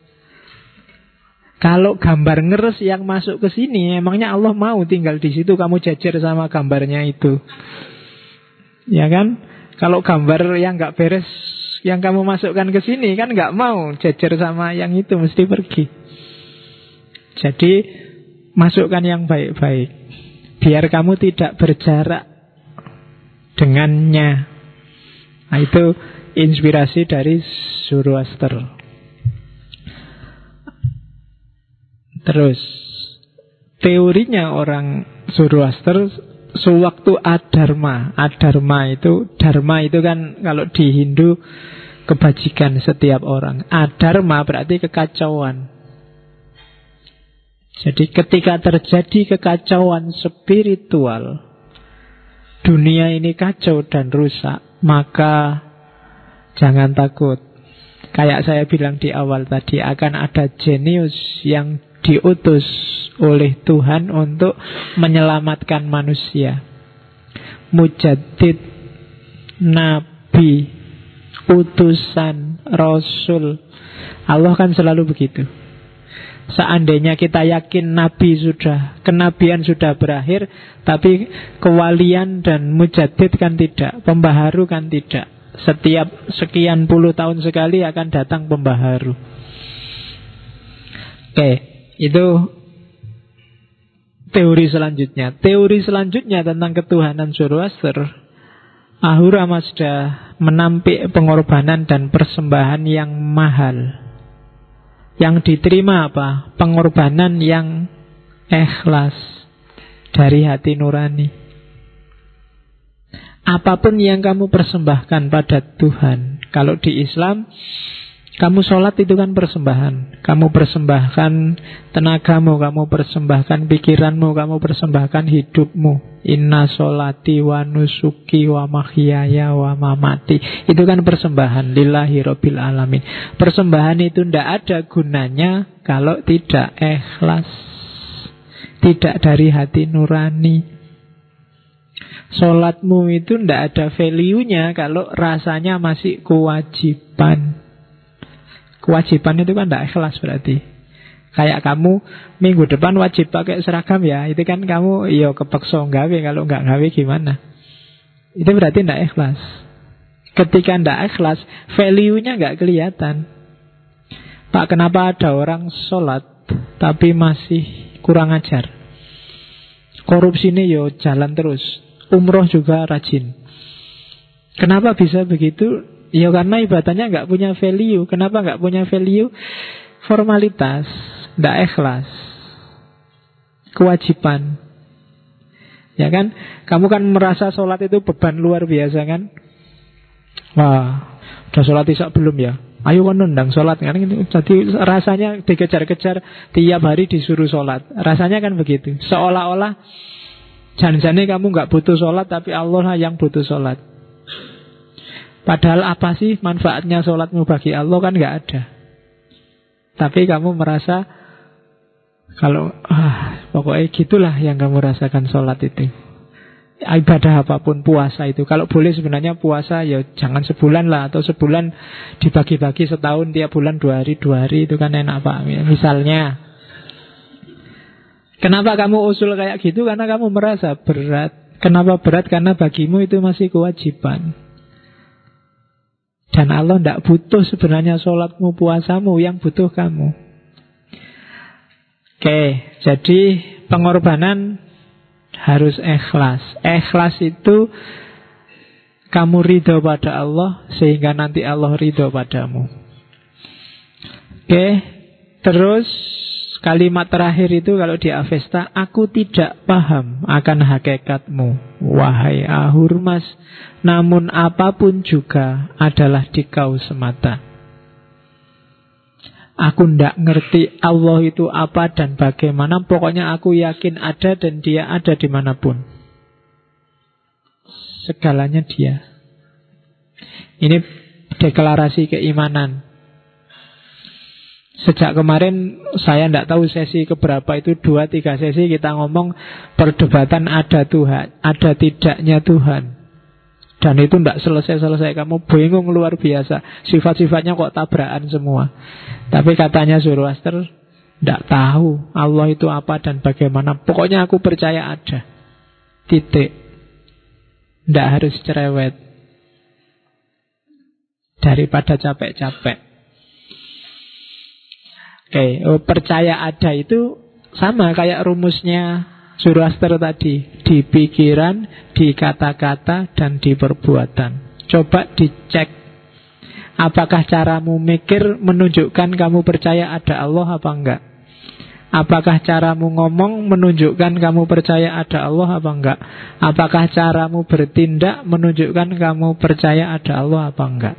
Kalau gambar ngeres yang masuk ke sini, emangnya Allah mau tinggal di situ kamu jajar sama gambarnya itu? Ya kan? Kalau gambar yang gak beres yang kamu masukkan ke sini kan gak mau jajar sama yang itu, mesti pergi. Jadi masukkan yang baik-baik, biar kamu tidak berjarak dengannya. Nah, itu inspirasi dari Zoroaster. Terus teorinya orang Zoroaster sewaktu adharma. Adharma itu, dharma itu kan kalau di Hindu kebajikan setiap orang. Adharma berarti kekacauan. Jadi ketika terjadi kekacauan spiritual, dunia ini kacau dan rusak, maka jangan takut. Kayak saya bilang di awal tadi, akan ada jenius yang diutus oleh Tuhan untuk menyelamatkan manusia. Mujaddid, nabi, utusan, rasul. Allah kan selalu begitu. Seandainya kita yakin nabi sudah, kenabian sudah berakhir, tapi kewalian dan mujaddid kan tidak, pembaharu kan tidak. Setiap sekian puluh tahun sekali akan datang pembaharu. Oke, itu teori selanjutnya. Teori selanjutnya tentang ketuhanan Zoroaster, Ahura Mazda menampik pengorbanan dan persembahan yang mahal. Yang diterima apa? Pengorbanan yang ikhlas dari hati nurani. Apapun yang kamu persembahkan pada Tuhan. Kalau di Islam, kamu sholat itu kan persembahan. Kamu persembahkan tenagamu, kamu persembahkan pikiranmu, kamu persembahkan hidupmu. Inna sholati wa nusuki wa mahyaya wa mamati. Itu kan persembahan lillahi rabbil alamin. Persembahan itu tidak ada gunanya kalau tidak ikhlas, tidak dari hati nurani. Sholatmu itu tidak ada value-nya kalau rasanya masih kewajiban. Kewajiban itu kan tidak ikhlas berarti. Kayak kamu minggu depan wajib pakai seragam ya, itu kan kamu kepeksa gawe, kalau nggak gawe gimana? Itu berarti tidak ikhlas. Ketika tidak ikhlas, value-nya nggak kelihatan. Pak, kenapa ada orang sholat tapi masih kurang ajar? Korupsi ini jalan terus, umroh juga rajin. Kenapa bisa begitu? Ya karena ibadahnya nggak punya value. Kenapa nggak punya value? Formalitas, tidak ikhlas, kewajiban. Ya kan? Kamu kan merasa sholat itu beban luar biasa kan? Wah, udah sholat isya belum ya? Ayo kan nendang sholat kan? Jadi rasanya dikejar-kejar, tiap hari disuruh sholat. Rasanya kan begitu. Seolah-olah jangan-jangan kamu nggak butuh sholat, tapi Allah lah yang butuh sholat. Padahal apa sih manfaatnya sholatmu bagi Allah? Kan nggak ada. Tapi kamu merasa kalau pokoknya gitulah yang kamu rasakan sholat itu. Ibadah apapun, puasa itu, kalau boleh sebenarnya puasa ya jangan sebulan lah, atau sebulan dibagi-bagi setahun, tiap bulan 2 hari itu kan enak Pak. Misalnya, kenapa kamu usul kayak gitu? Karena kamu merasa berat. Kenapa berat? Karena bagimu itu masih kewajiban. Dan Allah tidak butuh sebenarnya sholatmu, puasamu, yang butuh kamu. Oke, jadi pengorbanan harus ikhlas. Ikhlas itu kamu ridho pada Allah, sehingga nanti Allah ridho padamu. Oke, Terus kalimat terakhir itu kalau di Avesta, aku tidak paham akan hakikatmu, wahai Ahurmas, namun apapun juga adalah di kau semata. Aku tidak ngerti Allah itu apa dan bagaimana, pokoknya aku yakin ada dan dia ada dimanapun. Segalanya dia. Ini deklarasi keimanan. Sejak kemarin saya tidak tahu sesi keberapa itu, 2-3 sesi kita ngomong perdebatan ada Tuhan, ada tidaknya Tuhan. Dan itu tidak selesai-selesai. Kamu bingung luar biasa. Sifat-sifatnya kok tabrakan semua. Tapi katanya Zoroaster tidak tahu Allah itu apa dan bagaimana. Pokoknya aku percaya ada. Titik. Tidak harus cerewet. Daripada capek-capek. Oke, percaya ada itu sama kayak rumusnya Zoroaster tadi. Di pikiran, di kata-kata, dan di perbuatan. Coba dicek. Apakah caramu mikir menunjukkan kamu percaya ada Allah apa enggak? Apakah caramu ngomong menunjukkan kamu percaya ada Allah apa enggak? Apakah caramu bertindak menunjukkan kamu percaya ada Allah apa enggak?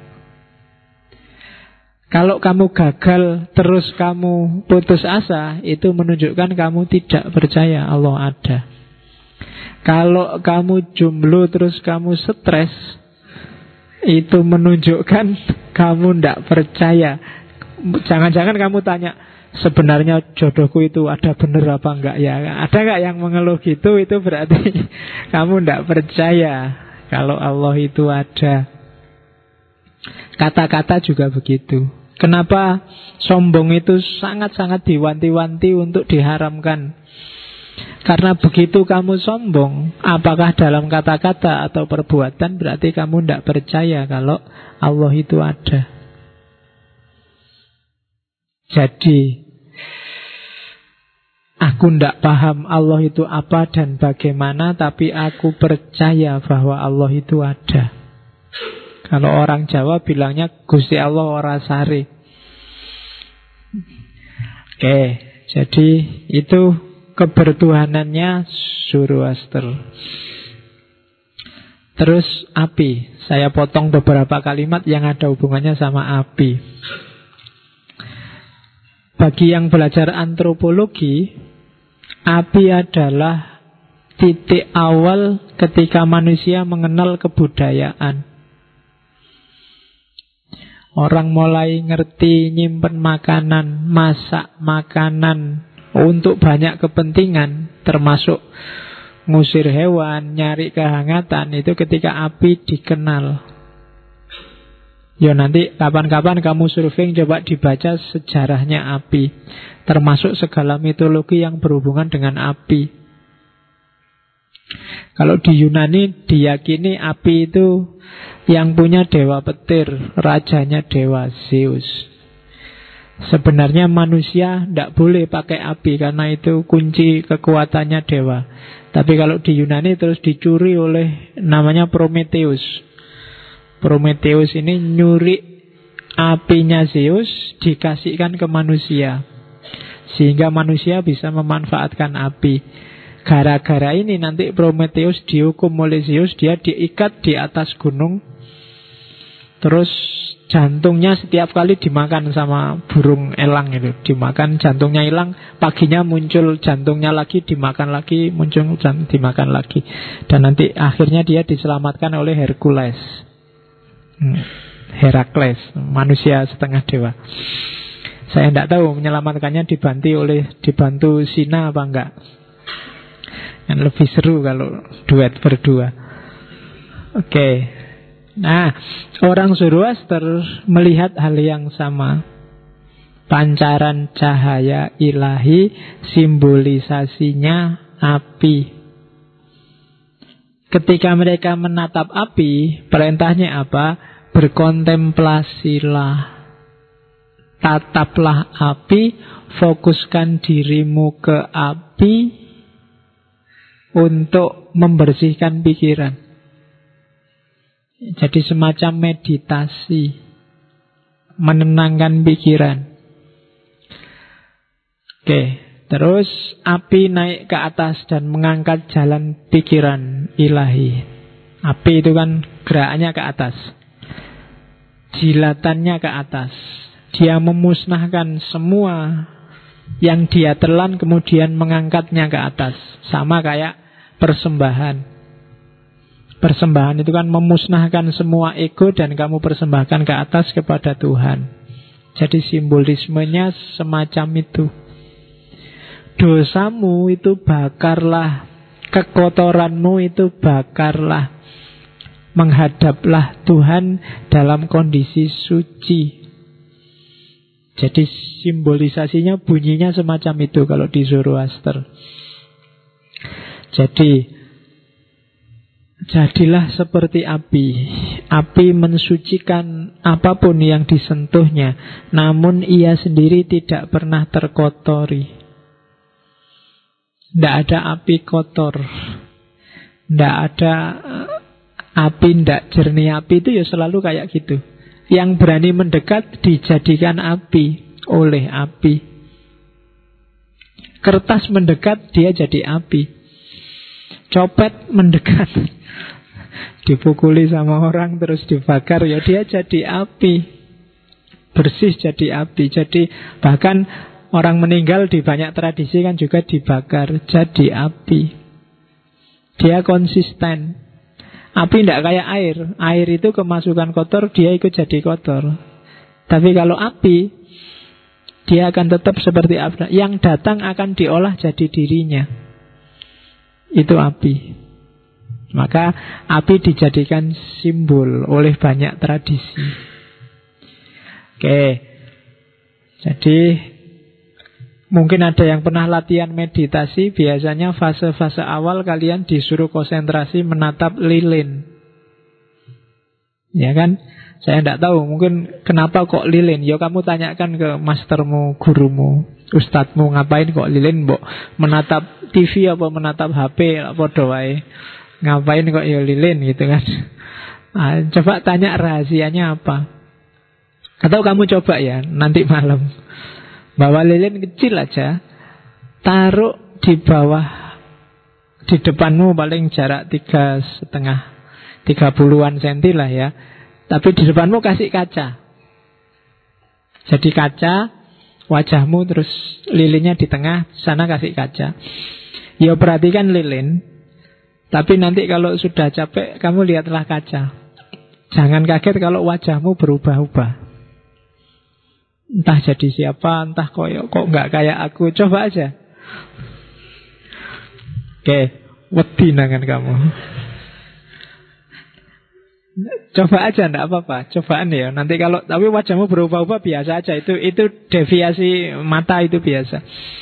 Kalau kamu gagal terus kamu putus asa, itu menunjukkan kamu tidak percaya Allah ada. Kalau kamu jomblo terus kamu stres, itu menunjukkan kamu tidak percaya. Jangan-jangan kamu tanya, sebenarnya jodohku itu ada benar apa enggak ya? Ada enggak yang mengeluh gitu? Itu berarti kamu tidak percaya kalau Allah itu ada. Kata-kata juga begitu. Kenapa sombong itu sangat-sangat diwanti-wanti untuk diharamkan? Karena begitu kamu sombong, apakah dalam kata-kata atau perbuatan, berarti kamu tidak percaya kalau Allah itu ada. Jadi, aku tidak paham Allah itu apa dan bagaimana, tapi aku percaya bahwa Allah itu ada. Kalau orang Jawa bilangnya Gusti Allah ora sari. Oke, jadi itu kebertuhanannya Zoroaster. Terus api. Saya potong beberapa kalimat yang ada hubungannya sama api. Bagi yang belajar antropologi, api adalah titik awal ketika manusia mengenal kebudayaan. Orang mulai ngerti nyimpen makanan, masak makanan untuk banyak kepentingan, termasuk ngusir hewan, nyari kehangatan, itu ketika api dikenal. Ya nanti kapan-kapan kamu surfing, coba dibaca sejarahnya api, termasuk segala mitologi yang berhubungan dengan api. Kalau di Yunani diyakini api itu yang punya dewa petir, rajanya dewa Zeus. Sebenarnya manusia tidak boleh pakai api karena itu kunci kekuatannya dewa. Tapi kalau di Yunani terus dicuri oleh namanya Prometheus. Prometheus ini nyuri apinya Zeus, dikasihkan ke manusia, sehingga manusia bisa memanfaatkan api. Gara-gara ini nanti Prometheus dihukum oleh Zeus. Dia diikat di atas gunung, terus jantungnya setiap kali dimakan sama burung elang itu. Dimakan, jantungnya hilang, paginya muncul jantungnya lagi, dimakan lagi, muncul dimakan lagi. Dan nanti akhirnya dia diselamatkan oleh Hercules, Herakles, manusia setengah dewa. Saya tidak tahu menyelamatkannya dibantu Sina apa enggak. Yang lebih seru kalau duet berdua. Oke. Nah, orang Zoroaster melihat hal yang sama. Pancaran cahaya ilahi, simbolisasinya api. Ketika mereka menatap api, perintahnya apa? Berkontemplasilah. Tataplah api, fokuskan dirimu ke api untuk membersihkan pikiran. Jadi semacam meditasi, menenangkan pikiran. Oke, terus api naik ke atas dan mengangkat jalan pikiran ilahi. Api itu kan gerakannya ke atas, jilatannya ke atas. Dia memusnahkan semua yang dia telan, kemudian mengangkatnya ke atas. Sama kayak persembahan. Persembahan itu kan memusnahkan semua ego dan kamu persembahkan ke atas kepada Tuhan. Jadi simbolismenya semacam itu. Dosamu itu bakarlah, kekotoranmu itu bakarlah. Menghadaplah Tuhan dalam kondisi suci. Jadi simbolisasinya bunyinya semacam itu kalau di Zoroaster. Jadi jadilah seperti api. Api mensucikan apapun yang disentuhnya, namun ia sendiri tidak pernah terkotori. Tidak ada api kotor, tidak ada api tidak jernih. Api itu ya selalu kayak gitu. Yang berani mendekat dijadikan api oleh api. Kertas mendekat, dia jadi api. Copet mendekat, dipukuli sama orang terus dibakar, ya dia jadi api. Bersih jadi api. Jadi bahkan orang meninggal di banyak tradisi kan juga dibakar, jadi api. Dia konsisten. Api tidak kayak air. Air itu kemasukan kotor, dia ikut jadi kotor. Tapi kalau api, dia akan tetap seperti api. Yang datang akan diolah jadi dirinya. Itu api. Maka api dijadikan simbol oleh banyak tradisi. Oke. Jadi mungkin ada yang pernah latihan meditasi. Biasanya fase-fase awal kalian disuruh konsentrasi menatap lilin. Ya kan? Saya tidak tahu mungkin kenapa kok lilin. Ya kamu tanyakan ke mastermu, gurumu, ustadzmu, ngapain kok lilin, mbok menatap TV apa menatap HP apa doai. Ngapain kok ya lilin gitu kan. Nah, coba tanya rahasianya apa. Atau kamu coba ya nanti malam, bawa lilin kecil aja, taruh di bawah, di depanmu paling jarak 30-an senti lah ya. Tapi di depanmu kasih kaca. Jadi kaca, wajahmu terus lilinnya di tengah, sana kasih kaca. Ya perhatikan lilin. Tapi nanti kalau sudah capek, kamu lihatlah kaca. Jangan kaget kalau wajahmu berubah-ubah. Entah jadi siapa, entah kok nggak kayak aku. Coba aja. Oke, wedi nangan kamu. Coba aja, enggak apa-apa. Cobaan ya. Nanti kalau tapi wajahmu berubah-ubah biasa aja. Itu deviasi mata itu biasa.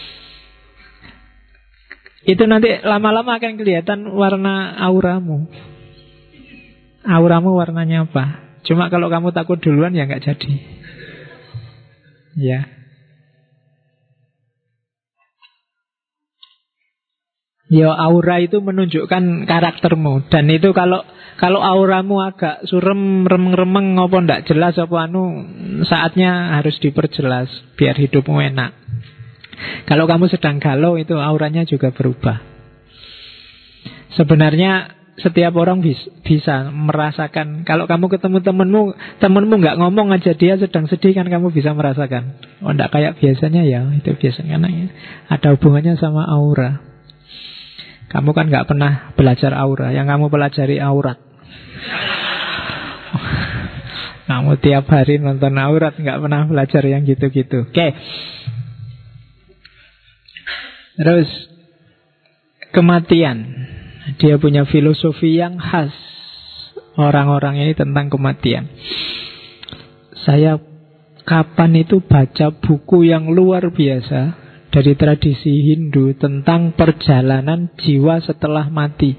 Itu nanti lama-lama akan kelihatan warna auramu. Auramu warnanya apa? Cuma kalau kamu takut duluan ya nggak jadi. Ya. Ya aura itu menunjukkan karaktermu. Dan itu kalau auramu agak surem, remeng-remeng, apa ndak jelas apa saatnya harus diperjelas biar hidupmu enak. Kalau kamu sedang galau itu auranya juga berubah. Sebenarnya setiap orang bisa merasakan. Kalau kamu ketemu temenmu nggak ngomong aja dia sedang sedih kan kamu bisa merasakan. Oh ndak kayak biasanya ya, itu biasanya ada hubungannya sama aura. Kamu kan nggak pernah belajar aura, yang kamu pelajari aurat. Kamu tiap hari nonton aurat, nggak pernah belajar yang gitu-gitu. Oke. Terus kematian. Dia punya filosofi yang khas. Orang-orang ini tentang kematian. Saya kapan itu baca buku yang luar biasa dari tradisi Hindu tentang perjalanan jiwa setelah mati.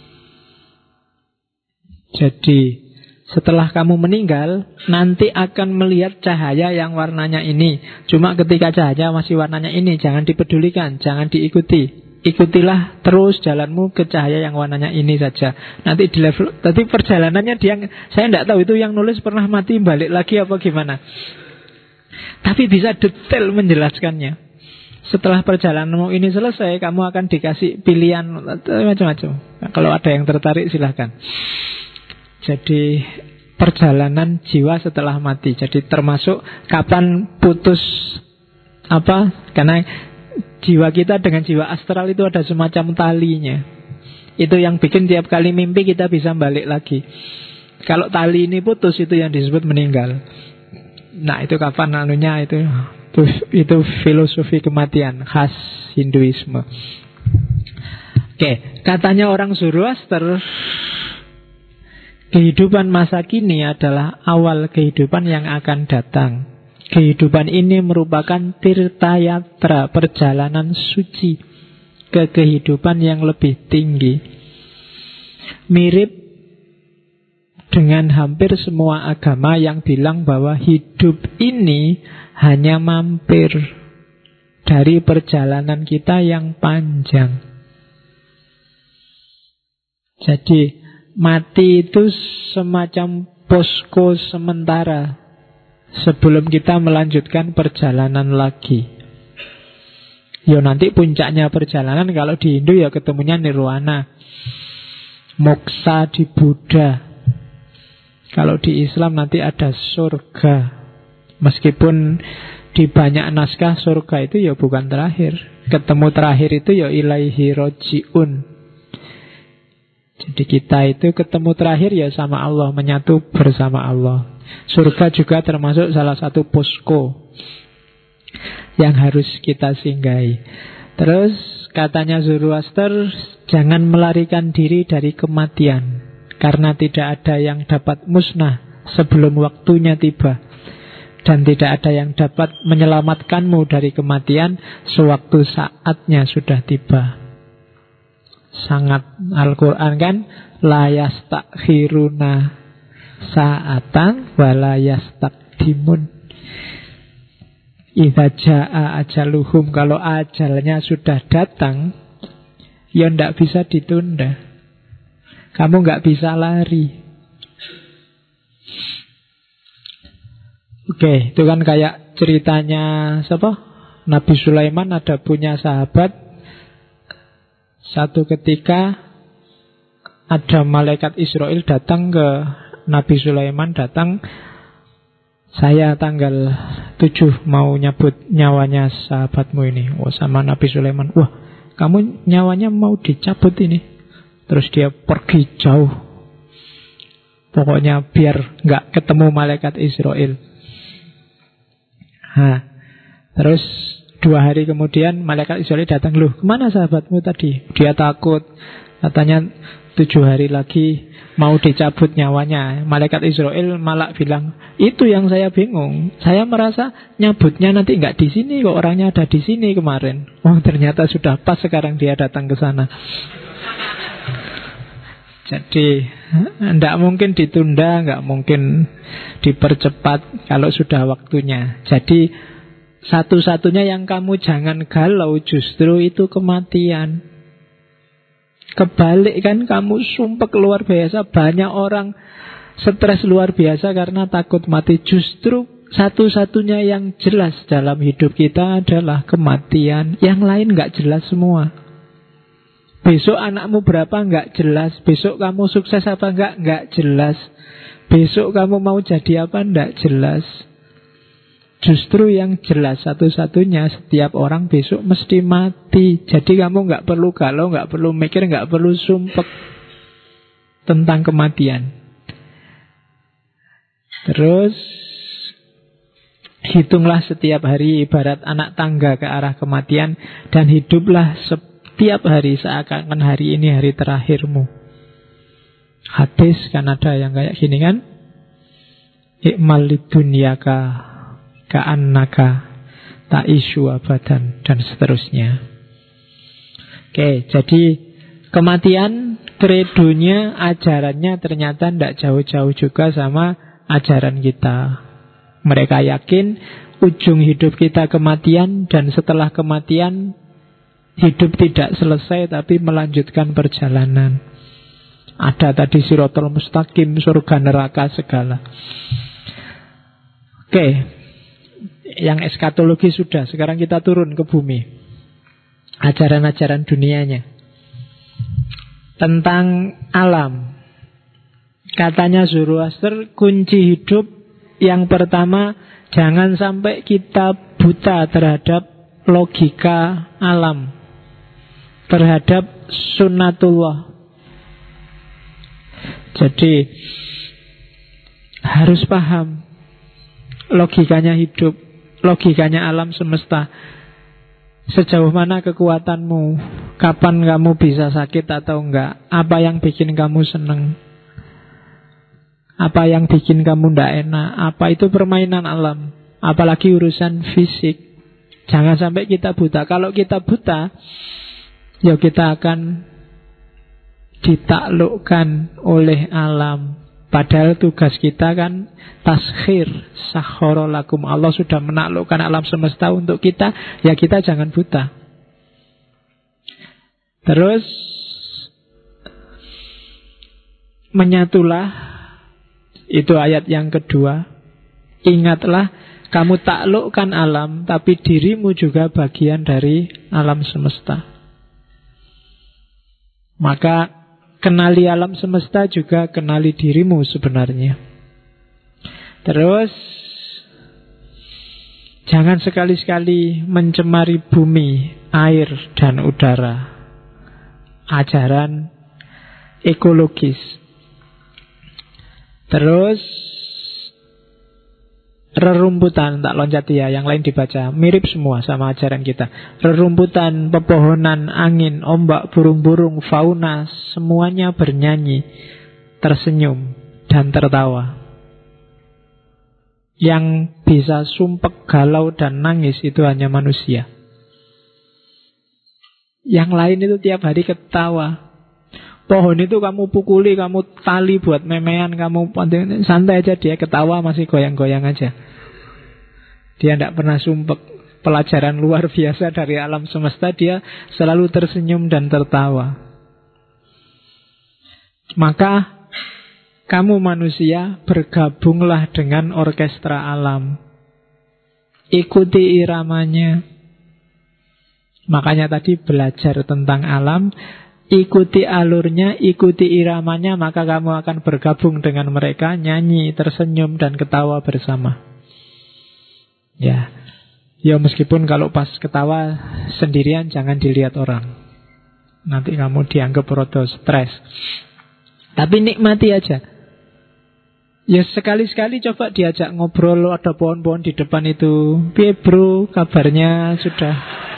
Jadi setelah kamu meninggal, nanti akan melihat cahaya yang warnanya ini. Cuma ketika cahaya masih warnanya ini, jangan dipedulikan, jangan diikuti. Ikutilah terus jalanmu ke cahaya yang warnanya ini saja. Nanti di level, tadi perjalanannya saya tidak tahu itu yang nulis pernah mati balik lagi apa gimana. Tapi bisa detail menjelaskannya. Setelah perjalananmu ini selesai, kamu akan dikasih pilihan macam-macam. Nah, kalau ada yang tertarik silahkan. Jadi perjalanan jiwa setelah mati. Jadi termasuk kapan putus apa? Karena jiwa kita dengan jiwa astral itu ada semacam talinya. Itu yang bikin tiap kali mimpi kita bisa balik lagi. Kalau tali ini putus, itu yang disebut meninggal. Nah, itu kapan anunya itu filosofi kematian khas Hinduisme. Oke, katanya orang Zoroaster, kehidupan masa kini adalah awal kehidupan yang akan datang. Kehidupan ini merupakan tirtayatra, perjalanan suci ke kehidupan yang lebih tinggi. Mirip dengan hampir semua agama yang bilang bahwa hidup ini hanya mampir dari perjalanan kita yang panjang. Jadi mati itu semacam posko sementara sebelum kita melanjutkan perjalanan lagi. Ya nanti puncaknya perjalanan kalau di Hindu ya ketemunya nirwana, moksa di Buddha. Kalau di Islam nanti ada surga. Meskipun di banyak naskah surga itu ya bukan terakhir. Ketemu terakhir itu ya ilaihi roji'un. Jadi kita itu ketemu terakhir ya sama Allah, menyatu bersama Allah. Surga juga termasuk salah satu posko yang harus kita singgahi. Terus katanya Zoroaster, jangan melarikan diri dari kematian, karena tidak ada yang dapat musnah sebelum waktunya tiba, dan tidak ada yang dapat menyelamatkanmu dari kematian sewaktu saatnya sudah tiba. Sangat Al-Quran kan, la yastakhiruna sa'atan wa la yastaqdimun. Idza jaa ajaluhum, kalau ajalnya sudah datang ya ndak bisa ditunda. Kamu nggak bisa lari. Oke, itu kan kayak ceritanya siapa? Nabi Sulaiman ada punya sahabat. Satu ketika ada malaikat Israel datang ke Nabi Sulaiman, datang, saya tanggal 7 mau nyabut nyawanya sahabatmu ini. Oh, sama Nabi Sulaiman, wah kamu nyawanya mau dicabut ini. Terus dia pergi jauh, pokoknya biar nggak ketemu malaikat Israel. Terus 2 hari kemudian malaikat Israel datang. Loh, kemana sahabatmu tadi? Dia takut, katanya 7 hari lagi mau dicabut nyawanya. Malaikat Israel malah bilang, itu yang saya bingung. Saya merasa nyabutnya nanti nggak di sini, kok orangnya ada di sini kemarin. Oh, ternyata sudah pas sekarang dia datang ke sana. Jadi tidak mungkin ditunda, nggak mungkin dipercepat kalau sudah waktunya. Jadi satu-satunya yang kamu jangan galau justru itu kematian. Kebalik kan, kamu sumpek luar biasa. Banyak orang stres luar biasa karena takut mati. Justru satu-satunya yang jelas dalam hidup kita adalah kematian. Yang lain nggak jelas semua. Besok anakmu berapa nggak jelas. Besok kamu sukses apa nggak jelas. Besok kamu mau jadi apa nggak jelas. Justru yang jelas satu-satunya, setiap orang besok mesti mati. Jadi kamu nggak perlu galau, nggak perlu mikir, nggak perlu sumpek tentang kematian. Terus hitunglah setiap hari ibarat anak tangga ke arah kematian, dan hiduplah setiap hari seakan-akan hari ini hari terakhirmu. Hadis kan ada yang kayak gini kan, ikmal lidunyaka ka'annaka ta'ishu abadan, dan seterusnya. Oke, jadi kematian kredonya, ajarannya ternyata tidak jauh-jauh juga sama ajaran kita. Mereka yakin ujung hidup kita kematian, dan setelah kematian hidup tidak selesai tapi melanjutkan perjalanan. Ada tadi siratal mustaqim, surga neraka segala. Oke, yang eskatologi sudah. Sekarang kita turun ke bumi. Ajaran-ajaran dunianya tentang alam. Katanya Zoroaster, kunci hidup yang pertama, jangan sampai kita buta terhadap logika alam, terhadap sunnatullah. Jadi harus paham logikanya hidup, logikanya alam semesta. Sejauh mana kekuatanmu, kapan kamu bisa sakit atau enggak, apa yang bikin kamu seneng, apa yang bikin kamu ndak enak, apa itu permainan alam. Apalagi urusan fisik. Jangan sampai kita buta. Kalau kita buta, ya kita akan ditaklukkan oleh alam. Padahal tugas kita kan taskhir, sakhara lakum. Allah sudah menaklukkan alam semesta untuk kita, ya kita jangan buta. Terus menyatulah, itu ayat yang kedua. Ingatlah, kamu taklukkan alam, tapi dirimu juga bagian dari alam semesta. Maka kenali alam semesta juga kenali dirimu sebenarnya. Terus jangan sekali-sekali mencemari bumi, air, dan udara. Ajaran ekologis. Terus rerumputan, tak loncati ya, yang lain dibaca. Mirip semua sama ajaran kita. Rerumputan, pepohonan, angin, ombak, burung-burung, fauna, semuanya bernyanyi, tersenyum, dan tertawa. Yang bisa sumpek, galau, dan nangis itu hanya manusia. Yang lain itu tiap hari ketawa. Pohon itu kamu pukuli, kamu tali buat memean, kamu santai aja, dia ketawa masih goyang-goyang aja. Dia tidak pernah sumpek. Pelajaran luar biasa dari alam semesta, dia selalu tersenyum dan tertawa. Maka kamu manusia bergabunglah dengan orkestra alam. Ikuti iramanya. Makanya tadi belajar tentang alam, ikuti alurnya, ikuti iramanya, maka kamu akan bergabung dengan mereka, nyanyi, tersenyum, dan ketawa bersama. Ya, meskipun kalau pas ketawa sendirian jangan dilihat orang. Nanti kamu dianggap rodo stres. Tapi nikmati aja. Ya sekali-sekali coba diajak ngobrol, ada pohon-pohon di depan itu. Piye bro, kabarnya sudah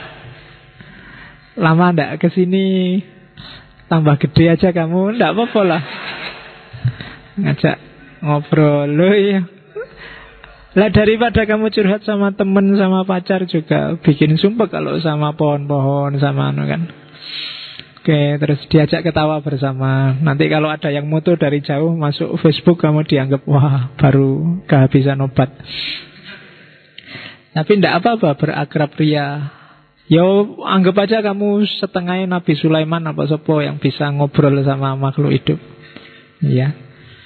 lama ndak kesini? Tambah gede aja kamu, ndak apa-apa lah. Ngajak ngobrol loh ya. Lah daripada kamu curhat sama temen, sama pacar juga bikin sumpah kalau sama pohon-pohon, sama anu kan. Oke, terus diajak ketawa bersama. Nanti kalau ada yang moto dari jauh masuk Facebook, kamu dianggap wah baru kehabisan obat. Tapi ndak apa-apa berakrab ria. Yo, anggap aja kamu setengahnya Nabi Sulaiman apa sopo yang bisa ngobrol sama makhluk hidup. Ya.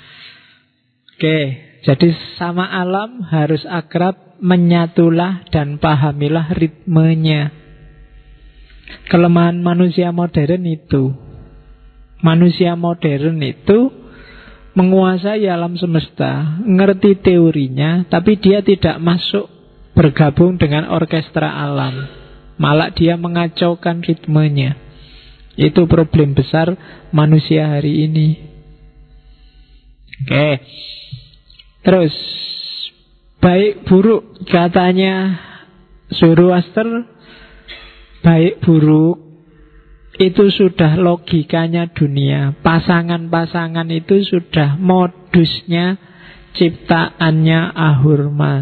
Oke, jadi sama alam harus akrab, menyatulah dan pahamilah ritmenya. Kelemahan manusia modern itu. Manusia modern itu menguasai alam semesta, ngerti teorinya, tapi dia tidak masuk bergabung dengan orkestra alam. Malah dia mengacaukan ritmenya. Itu problem besar manusia hari ini. Oke. Terus baik buruk, katanya Zoroaster, baik buruk itu sudah logikanya dunia. Pasangan-pasangan itu sudah modusnya, ciptaannya Ahurmas.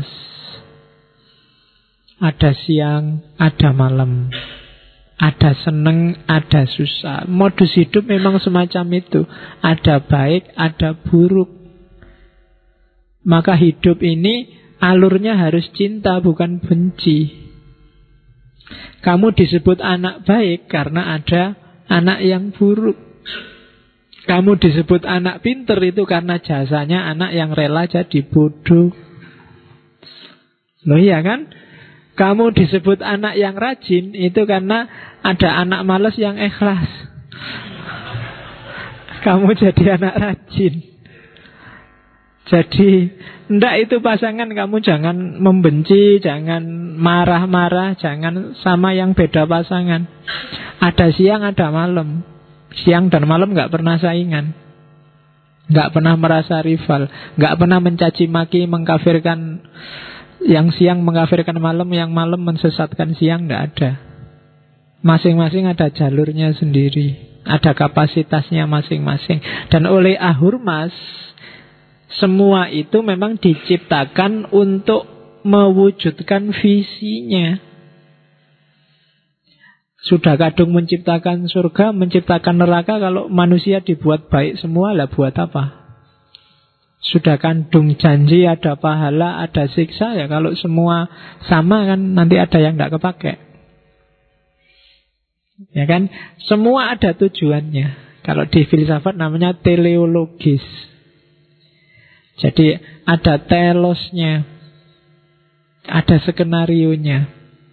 Ada siang, ada malam, ada seneng, ada susah. Modus hidup memang semacam itu. Ada baik, ada buruk. Maka hidup ini alurnya harus cinta, bukan benci. Kamu disebut anak baik karena ada anak yang buruk. Kamu disebut anak pinter itu karena jasanya anak yang rela jadi bodoh. Loh iya kan? Kamu disebut anak yang rajin itu karena ada anak malas yang ikhlas. Kamu jadi anak rajin. Jadi ndak itu pasangan, kamu jangan membenci, jangan marah-marah, jangan sama yang beda pasangan. Ada siang, ada malam. Siang dan malam gak pernah saingan, gak pernah merasa rival, gak pernah mencaci maki, mengkafirkan. Yang siang mengkafirkan malam, yang malam mensesatkan siang, gak ada. Masing-masing ada jalurnya sendiri, ada kapasitasnya masing-masing. Dan oleh Ahurmas, semua itu memang diciptakan untuk mewujudkan visinya. Sudah kadung menciptakan surga, menciptakan neraka. Kalau manusia dibuat baik semua, lah buat apa? Sudah kandung janji ada pahala, ada siksa. Ya kalau semua sama kan nanti ada yang tidak kepake. Ya kan? Semua ada tujuannya. Kalau di filsafat namanya teleologis. Jadi ada telosnya, ada skenarionya.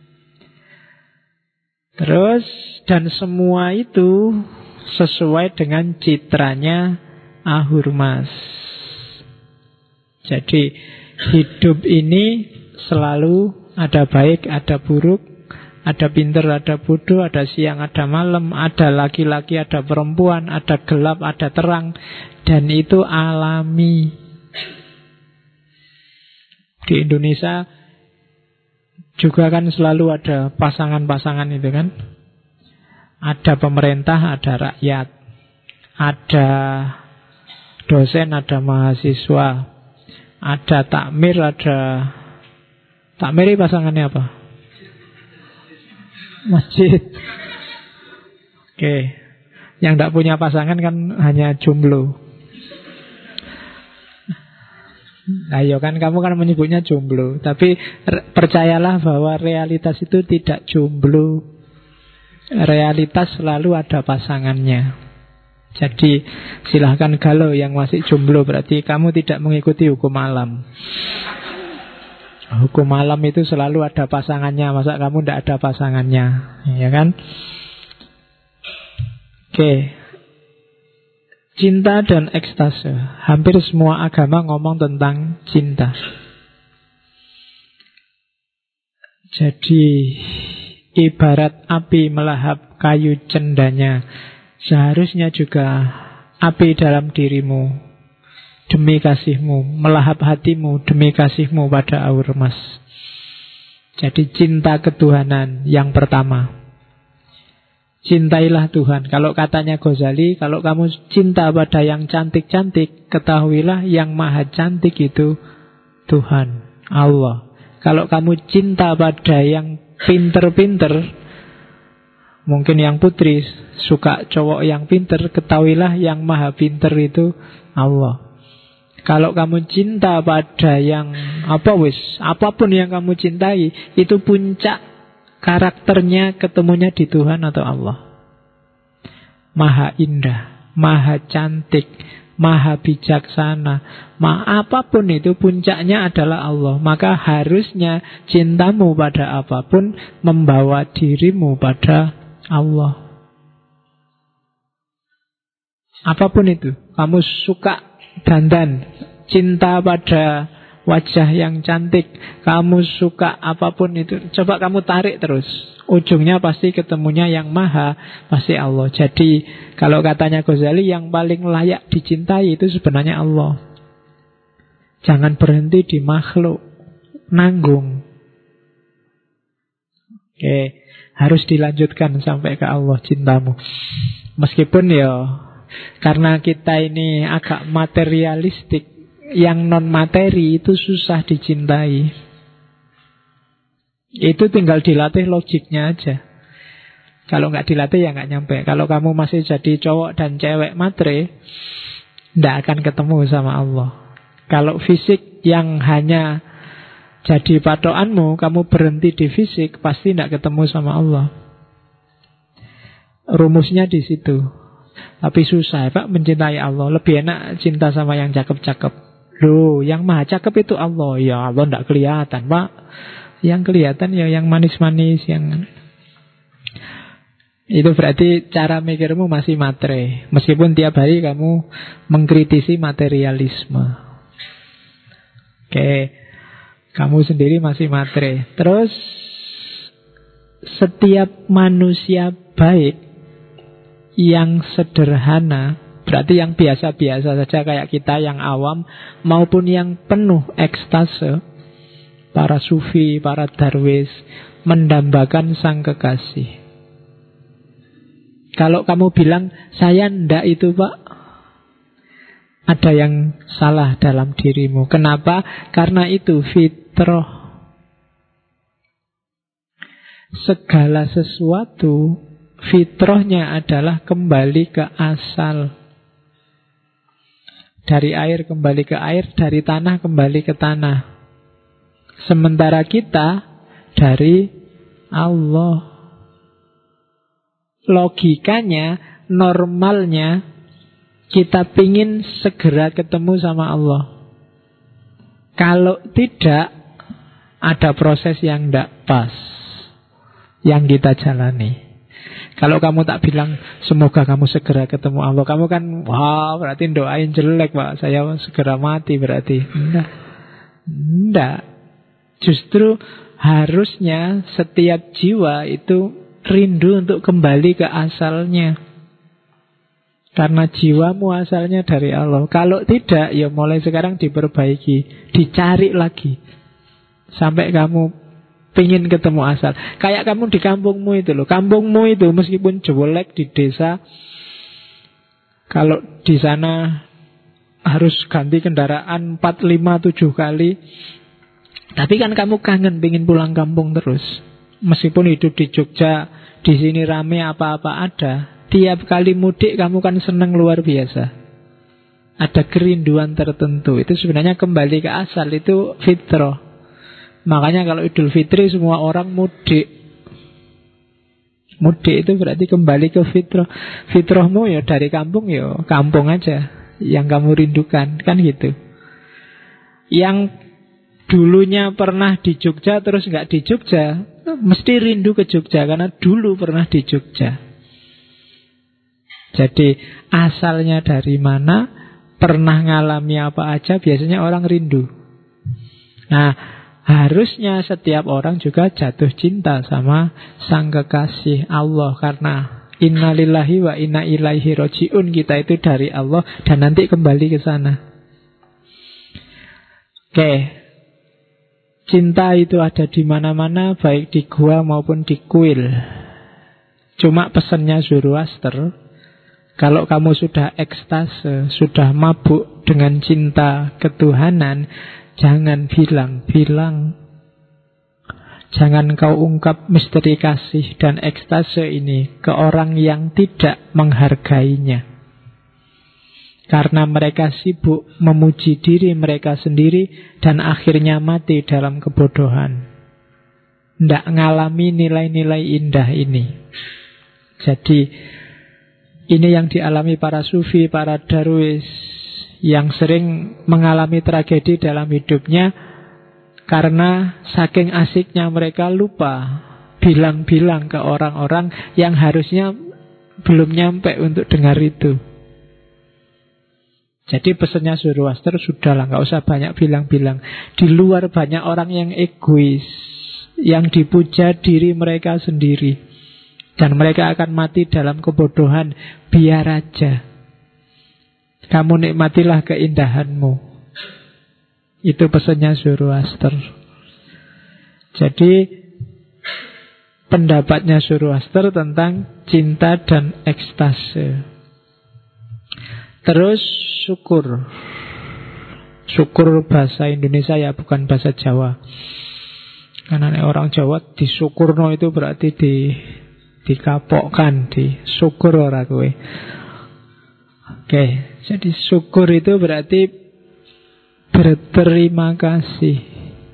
Terus dan semua itu sesuai dengan citranya Ahurmas. Jadi hidup ini selalu ada baik, ada buruk, ada pintar, ada bodoh, ada siang, ada malam, ada laki-laki, ada perempuan, ada gelap, ada terang. Dan itu alami. Di Indonesia juga kan selalu ada pasangan-pasangan itu kan. Ada pemerintah, ada rakyat. Ada dosen, ada mahasiswa. Ada takmir, ada... Takmir ini pasangannya apa? Masjid. Oke. Yang tidak punya pasangan kan hanya jomblo. Ayo kan kamu kan menyebutnya jomblo. Tapi percayalah bahwa realitas itu tidak jomblo. Realitas selalu ada pasangannya. Jadi silahkan galau yang masih jomblo. Berarti kamu tidak mengikuti hukum alam. Hukum alam itu selalu ada pasangannya. Masa kamu tidak ada pasangannya? Ya kan? Oke. Cinta dan ekstase. Hampir semua agama ngomong tentang cinta. Jadi ibarat api melahap kayu cendanya, seharusnya juga api dalam dirimu demi kasihmu, melahap hatimu demi kasihmu pada Ahurmas. Jadi cinta ketuhanan yang pertama. Cintailah Tuhan. Kalau katanya Ghazali, kalau kamu cinta pada yang cantik-cantik, ketahuilah yang maha cantik itu Tuhan, Allah. Kalau kamu cinta pada yang pinter-pinter, mungkin yang putri suka cowok yang pinter, ketahuilah yang maha pinter itu Allah. Kalau kamu cinta pada yang apapun yang kamu cintai, itu puncak karakternya ketemunya di Tuhan atau Allah. Maha indah, maha cantik, maha bijaksana, apapun itu puncaknya adalah Allah. Maka harusnya cintamu pada apapun membawa dirimu pada Allah. Apapun itu, kamu suka dandan, cinta pada wajah yang cantik, kamu suka apapun itu, coba kamu tarik terus, ujungnya pasti ketemunya yang maha, pasti Allah. Jadi kalau katanya Ghazali, yang paling layak dicintai itu sebenarnya Allah. Jangan berhenti di makhluk, nanggung. Oke, harus dilanjutkan sampai ke Allah cintamu. Meskipun ya karena kita ini agak materialistik, yang non-materi itu susah dicintai. Itu tinggal dilatih logiknya aja. Kalau nggak dilatih ya nggak nyampe. Kalau kamu masih jadi cowok dan cewek matre, nggak akan ketemu sama Allah. Kalau fisik yang hanya jadi patokanmu, kamu berhenti di fisik, pasti nggak ketemu sama Allah. Rumusnya di situ. Tapi susah Pak mencintai Allah. Lebih enak cinta sama yang cakep-cakep. Loh, yang maha cakep itu Allah. Ya Allah tidak kelihatan Pak. Yang kelihatan ya yang manis-manis, yang itu berarti cara mikirmu masih matre. Meskipun tiap hari kamu mengkritisi materialisme. Oke, kamu sendiri masih matre. Terus setiap manusia baik yang sederhana, berarti yang biasa-biasa saja kayak kita yang awam, maupun yang penuh ekstase, para sufi, para darwis, mendambakan sang kekasih. Kalau kamu bilang, saya ndak itu pak, ada yang salah dalam dirimu. Kenapa? Karena itu fitrah. Segala sesuatu fitrahnya adalah kembali ke asal. Dari air kembali ke air, dari tanah kembali ke tanah. Sementara kita dari Allah. Logikanya, normalnya, kita pingin segera ketemu sama Allah. Kalau tidak, ada proses yang tidak pas yang kita jalani. Kalau kamu tak bilang semoga kamu segera ketemu Allah, kamu kan wah berarti doain jelek pak, saya segera mati berarti. Enggak. Justru harusnya setiap jiwa itu rindu untuk kembali ke asalnya. Karena jiwamu asalnya dari Allah. Kalau tidak, ya mulai sekarang diperbaiki, dicari lagi sampai kamu pengen ketemu asal. Kayak kamu di kampungmu itu loh. Kampungmu itu meskipun jelek di desa, kalau di sana harus ganti kendaraan 4, 5, 7 kali, tapi kan kamu kangen pengen pulang kampung terus. Meskipun hidup di Jogja, di sini rame apa-apa ada, tiap kali mudik kamu kan senang luar biasa. Ada kerinduan tertentu. Itu sebenarnya kembali ke asal, itu fitrah. Makanya kalau Idul Fitri semua orang mudik. Mudik itu berarti kembali ke fitrah. Fitrahmu ya dari kampung ya kampung aja yang kamu rindukan, kan gitu. Yang dulunya pernah di Jogja terus nggak di Jogja, mesti rindu ke Jogja karena dulu pernah di Jogja. Jadi asalnya dari mana, pernah ngalami apa aja, biasanya orang rindu. Nah, harusnya setiap orang juga jatuh cinta sama sang kekasih Allah. Karena innalillahi wa inna ilaihi roji'un, kita itu dari Allah dan nanti kembali ke sana. Oke. Cinta itu ada di mana-mana, baik di gua maupun di kuil. Cuma pesannya Zoroaster, kalau kamu sudah ekstase, sudah mabuk dengan cinta ketuhanan, jangan bilang-bilang. Jangan kau ungkap misteri kasih dan ekstase ini ke orang yang tidak menghargainya. Karena mereka sibuk memuji diri mereka sendiri dan akhirnya mati dalam kebodohan. Tidak ngalami nilai-nilai indah ini. Jadi ini yang dialami para sufi, para darwis yang sering mengalami tragedi dalam hidupnya karena saking asiknya mereka lupa bilang-bilang ke orang-orang yang harusnya belum nyampe untuk dengar itu. Jadi pesannya Zoroaster, sudahlah, gak usah banyak bilang-bilang. Di luar banyak orang yang egois, yang dipuja diri mereka sendiri, dan mereka akan mati dalam kebodohan. Biar aja, kamu nikmatilah keindahanmu. Itu pesannya Zoroaster. Jadi pendapatnya Zoroaster tentang cinta dan ekstase. Terus syukur. Syukur bahasa Indonesia ya, bukan bahasa Jawa. Karena orang Jawa disyukurno itu berarti dikapokkan, disyukur ora kowe. Oke, jadi syukur itu berarti berterima kasih,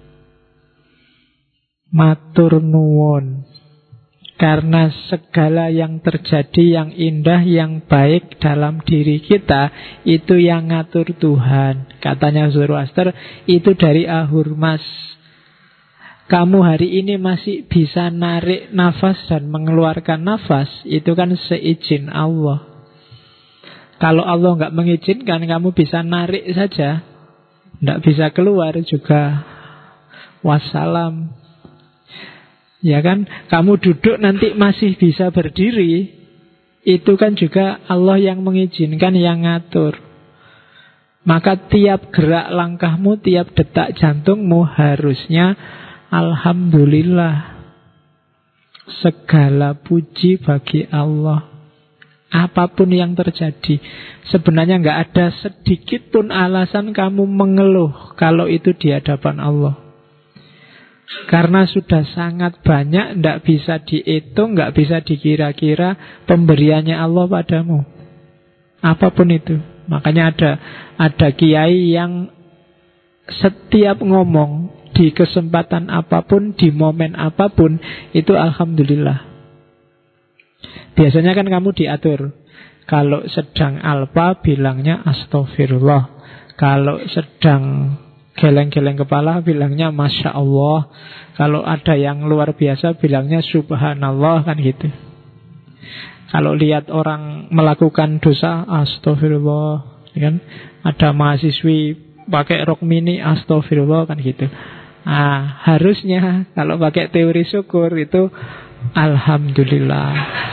matur nuwun. Karena segala yang terjadi, yang indah, yang baik dalam diri kita, itu yang ngatur Tuhan. Katanya Zoroaster, itu dari Ahurmas. kamu hari ini masih bisa narik nafas dan mengeluarkan nafas, itu kan seizin Allah. Kalau Allah nggak mengizinkan, kamu bisa narik saja, nggak bisa keluar juga, wassalam. Ya kan, kamu duduk nanti masih bisa berdiri, itu kan juga Allah yang mengizinkan, yang ngatur. Maka tiap gerak langkahmu, tiap detak jantungmu harusnya alhamdulillah. Segala puji bagi Allah. Apapun yang terjadi, sebenarnya nggak ada sedikit pun alasan kamu mengeluh kalau itu di hadapan Allah. Karena sudah sangat banyak, nggak bisa dihitung, nggak bisa dikira-kira pemberiannya Allah padamu. Apapun itu. Makanya ada kiai yang setiap ngomong di kesempatan apapun, di momen apapun, itu alhamdulillah. Biasanya kan kamu diatur. Kalau sedang alpa, bilangnya astagfirullah. Kalau sedang geleng-geleng kepala, bilangnya masya Allah. Kalau ada yang luar biasa, bilangnya subhanallah, kan gitu. Kalau lihat orang melakukan dosa, astagfirullah, kan? Ada mahasiswi pakai rok mini, astagfirullah, kan gitu. Harusnya kalau pakai teori syukur itu alhamdulillah.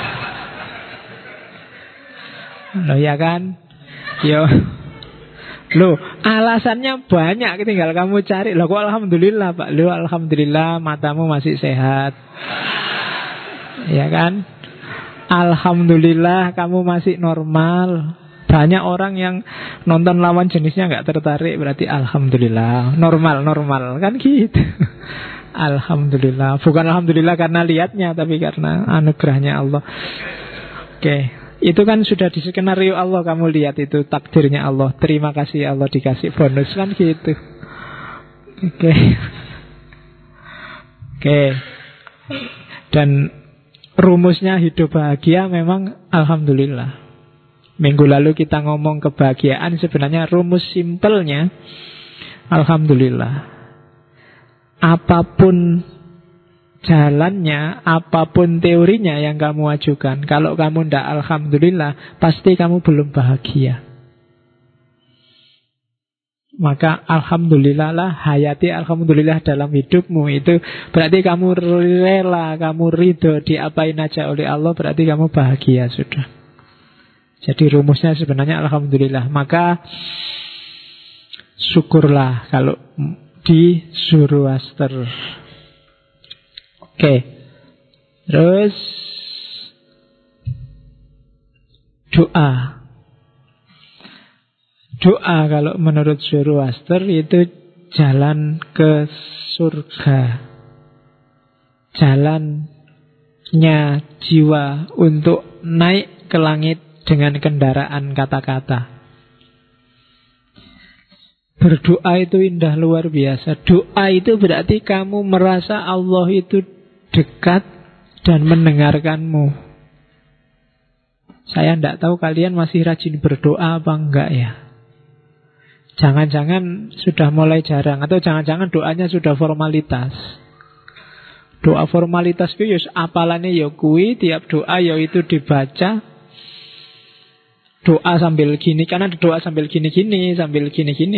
Loh ya kan? Loh, alasannya banyak, tinggal kamu cari. Loh kok alhamdulillah, Pak? Loh alhamdulillah matamu masih sehat. Ya kan? Alhamdulillah kamu masih normal. Banyak orang yang nonton lawan jenisnya nggak tertarik, berarti alhamdulillah normal kan gitu. Alhamdulillah, bukan alhamdulillah karena lihatnya, tapi karena anugerahnya Allah. Oke, itu kan sudah di skenario Allah, kamu lihat itu takdirnya Allah. Terima kasih Allah dikasih bonus, kan gitu. Oke. Dan rumusnya hidup bahagia memang alhamdulillah. Minggu lalu kita ngomong kebahagiaan, sebenarnya rumus simpelnya alhamdulillah. Apapun jalannya, apapun teorinya yang kamu ajukan, kalau kamu ndak alhamdulillah, pasti kamu belum bahagia. Maka alhamdulillah lah, hayati alhamdulillah dalam hidupmu. Itu berarti kamu rela, kamu ridho diapain aja oleh Allah, berarti kamu bahagia sudah. Jadi rumusnya sebenarnya alhamdulillah. Maka syukurlah kalau di Zoroaster. Oke. Terus doa. Doa kalau menurut Zoroaster itu jalan ke surga. Jalannya jiwa untuk naik ke langit dengan kendaraan kata-kata. Berdoa itu indah luar biasa. Doa itu berarti kamu merasa Allah itu dekat dan mendengarkanmu. Saya tidak tahu kalian masih rajin berdoa apa enggak ya. Jangan-jangan sudah mulai jarang, atau jangan-jangan doanya sudah formalitas. Doa formalitas itu ya apalane ya kuwi, tiap doa ya itu dibaca. Doa sambil gini, karena doa sambil gini-gini, sambil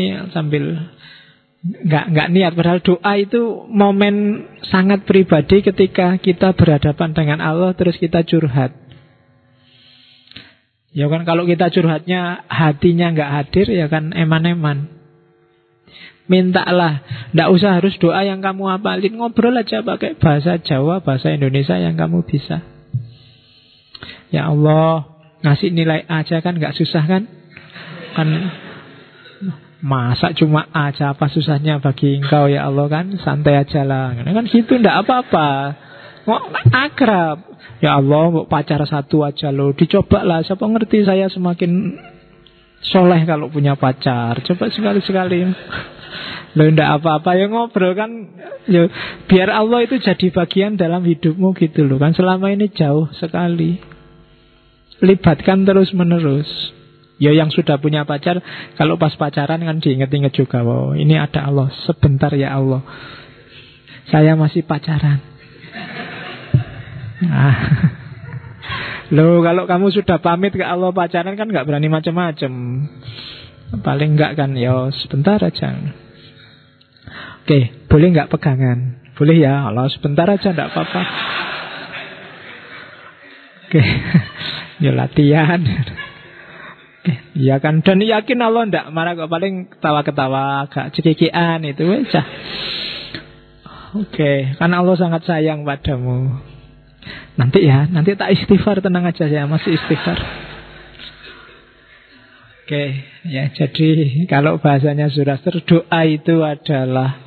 nggak niat. Padahal doa itu momen sangat pribadi ketika kita berhadapan dengan Allah, terus kita curhat. Ya kan, kalau kita curhatnya hatinya nggak hadir, ya kan eman-eman. Mintalah, nggak usah harus doa yang kamu hafalin, ngobrol aja pakai bahasa Jawa, bahasa Indonesia yang kamu bisa. Ya Allah, ngasih nilai aja kan gak susah kan? Kan masa cuma aja, apa susahnya bagi engkau ya Allah kan? Santai aja lah. Kan gitu, ndak apa-apa. Mau akrab. Ya Allah, mau pacar satu aja loh. Dicoba lah, siapa ngerti saya semakin soleh kalau punya pacar. Coba sekali-sekali. Loh ndak apa-apa, ya ngobrol kan. Ya, biar Allah itu jadi bagian dalam hidupmu gitu loh kan. Selama ini jauh sekali. Libatkan terus-menerus. Ya yang sudah punya pacar, kalau pas pacaran kan diinget-inget juga, wow, ini ada Allah, sebentar ya Allah. Saya masih pacaran. Nah. Loh, kalau kamu sudah pamit ke Allah pacaran kan nggak berani macam-macam. Paling nggak kan, ya sebentar aja. Oke, boleh nggak pegangan? Boleh ya, Allah sebentar aja nggak apa-apa. Oke, ya latihan. Oke, ya kan, dan yakin Allah nggak marah kok, paling ketawa-ketawa, agak cekikian itu aja. Oke, kan Allah sangat sayang padamu. Nanti tak istighfar, tenang aja, saya masih istighfar. Oke, ya jadi kalau bahasanya Zoroaster, doa itu adalah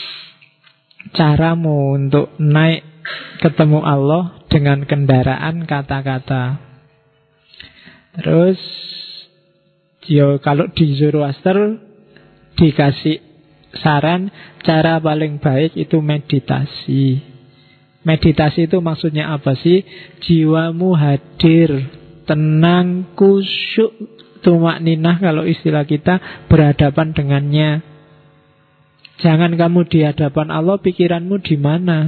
caramu untuk naik ketemu Allah dengan kendaraan kata-kata. Terus, yo kalau di Zoroaster dikasih saran, cara paling baik itu meditasi. Meditasi itu maksudnya apa sih? Jiwamu hadir, tenang, khusyuk, tumakninah kalau istilah kita, berhadapan dengannya. Jangan kamu di hadapan Allah, pikiranmu di mana?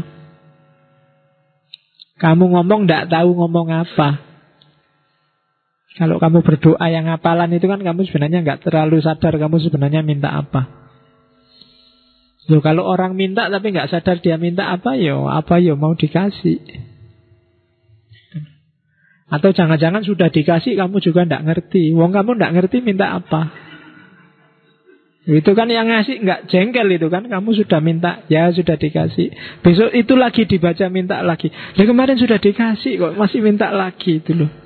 Kamu ngomong tidak tahu ngomong apa. Kalau kamu berdoa yang hafalan itu kan kamu sebenarnya nggak terlalu sadar kamu sebenarnya minta apa. Loh, kalau orang minta tapi nggak sadar dia minta apa yo mau dikasih. Atau jangan-jangan sudah dikasih kamu juga nggak ngerti. Wong kamu nggak ngerti minta apa. Itu kan yang ngasih nggak jengkel itu kan, kamu sudah minta, ya sudah dikasih. Besok itu lagi dibaca minta lagi. Kemarin sudah dikasih kok masih minta lagi itu loh.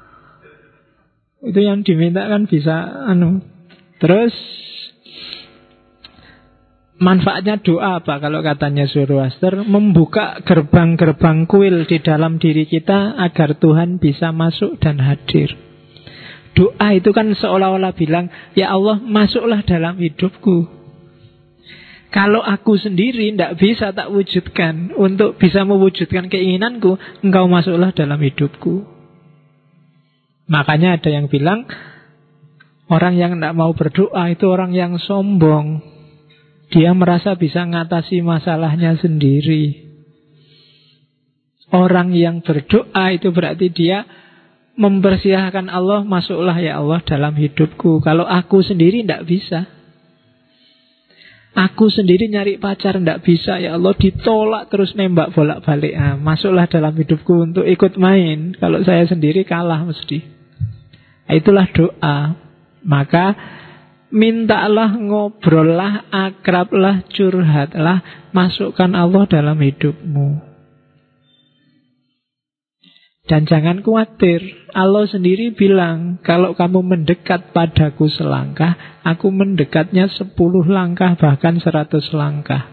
Itu yang diminta kan bisa Terus manfaatnya doa apa kalau katanya Zoroaster? Membuka gerbang-gerbang kuil di dalam diri kita agar Tuhan bisa masuk dan hadir. Doa itu kan seolah-olah bilang, ya Allah masuklah dalam hidupku. Kalau aku sendiri tidak bisa tak wujudkan. Untuk bisa mewujudkan keinginanku, engkau masuklah dalam hidupku. Makanya ada yang bilang, orang yang tidak mau berdoa itu orang yang sombong. Dia merasa bisa ngatasi masalahnya sendiri. Orang yang berdoa itu berarti dia mempersilahkan Allah, masuklah ya Allah dalam hidupku. Kalau aku sendiri tidak bisa. Aku sendiri nyari pacar tidak bisa, ya Allah ditolak terus nembak bolak-balik. Masuklah dalam hidupku untuk ikut main. Kalau saya sendiri kalah mesti. Itulah doa. Maka mintalah, ngobrollah, akrablah, curhatlah, masukkan Allah dalam hidupmu. Dan jangan khawatir, Allah sendiri bilang, kalau kamu mendekat padaku selangkah, aku mendekatnya 10 langkah, bahkan 100 langkah.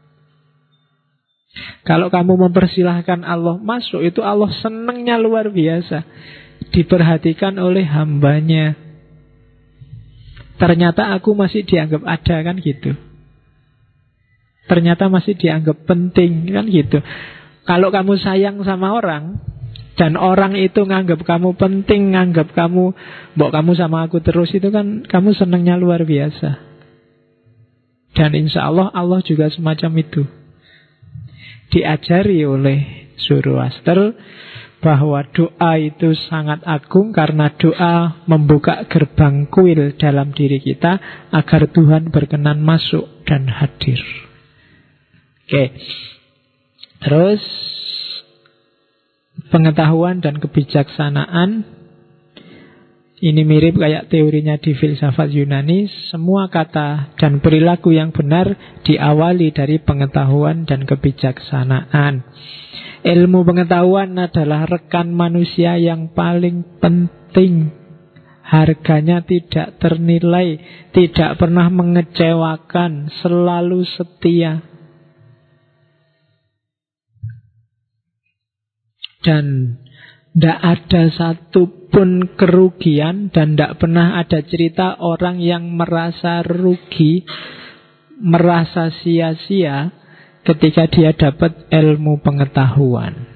Kalau kamu mempersilahkan Allah masuk, itu Allah senangnya luar biasa. Diperhatikan oleh hambanya. Ternyata aku masih dianggap ada, kan gitu. Ternyata masih dianggap penting, kan gitu. Kalau kamu sayang sama orang, dan orang itu nganggap kamu penting, nganggap kamu, mbok kamu sama aku terus, itu kan kamu senangnya luar biasa. Dan insya Allah, Allah juga semacam itu. Diajari oleh Zoroaster bahwa doa itu sangat agung, karena doa membuka gerbang kuil dalam diri kita agar Tuhan berkenan masuk dan hadir. Oke. Terus pengetahuan dan kebijaksanaan. Ini mirip kayak teorinya di filsafat Yunani. Semua kata dan perilaku yang benar diawali dari pengetahuan dan kebijaksanaan. Ilmu pengetahuan adalah rekan manusia yang paling penting. Harganya tidak ternilai, tidak pernah mengecewakan, selalu setia. Dan tidak ada satupun kerugian, dan tidak pernah ada cerita orang yang merasa rugi, merasa sia-sia ketika dia dapat ilmu pengetahuan.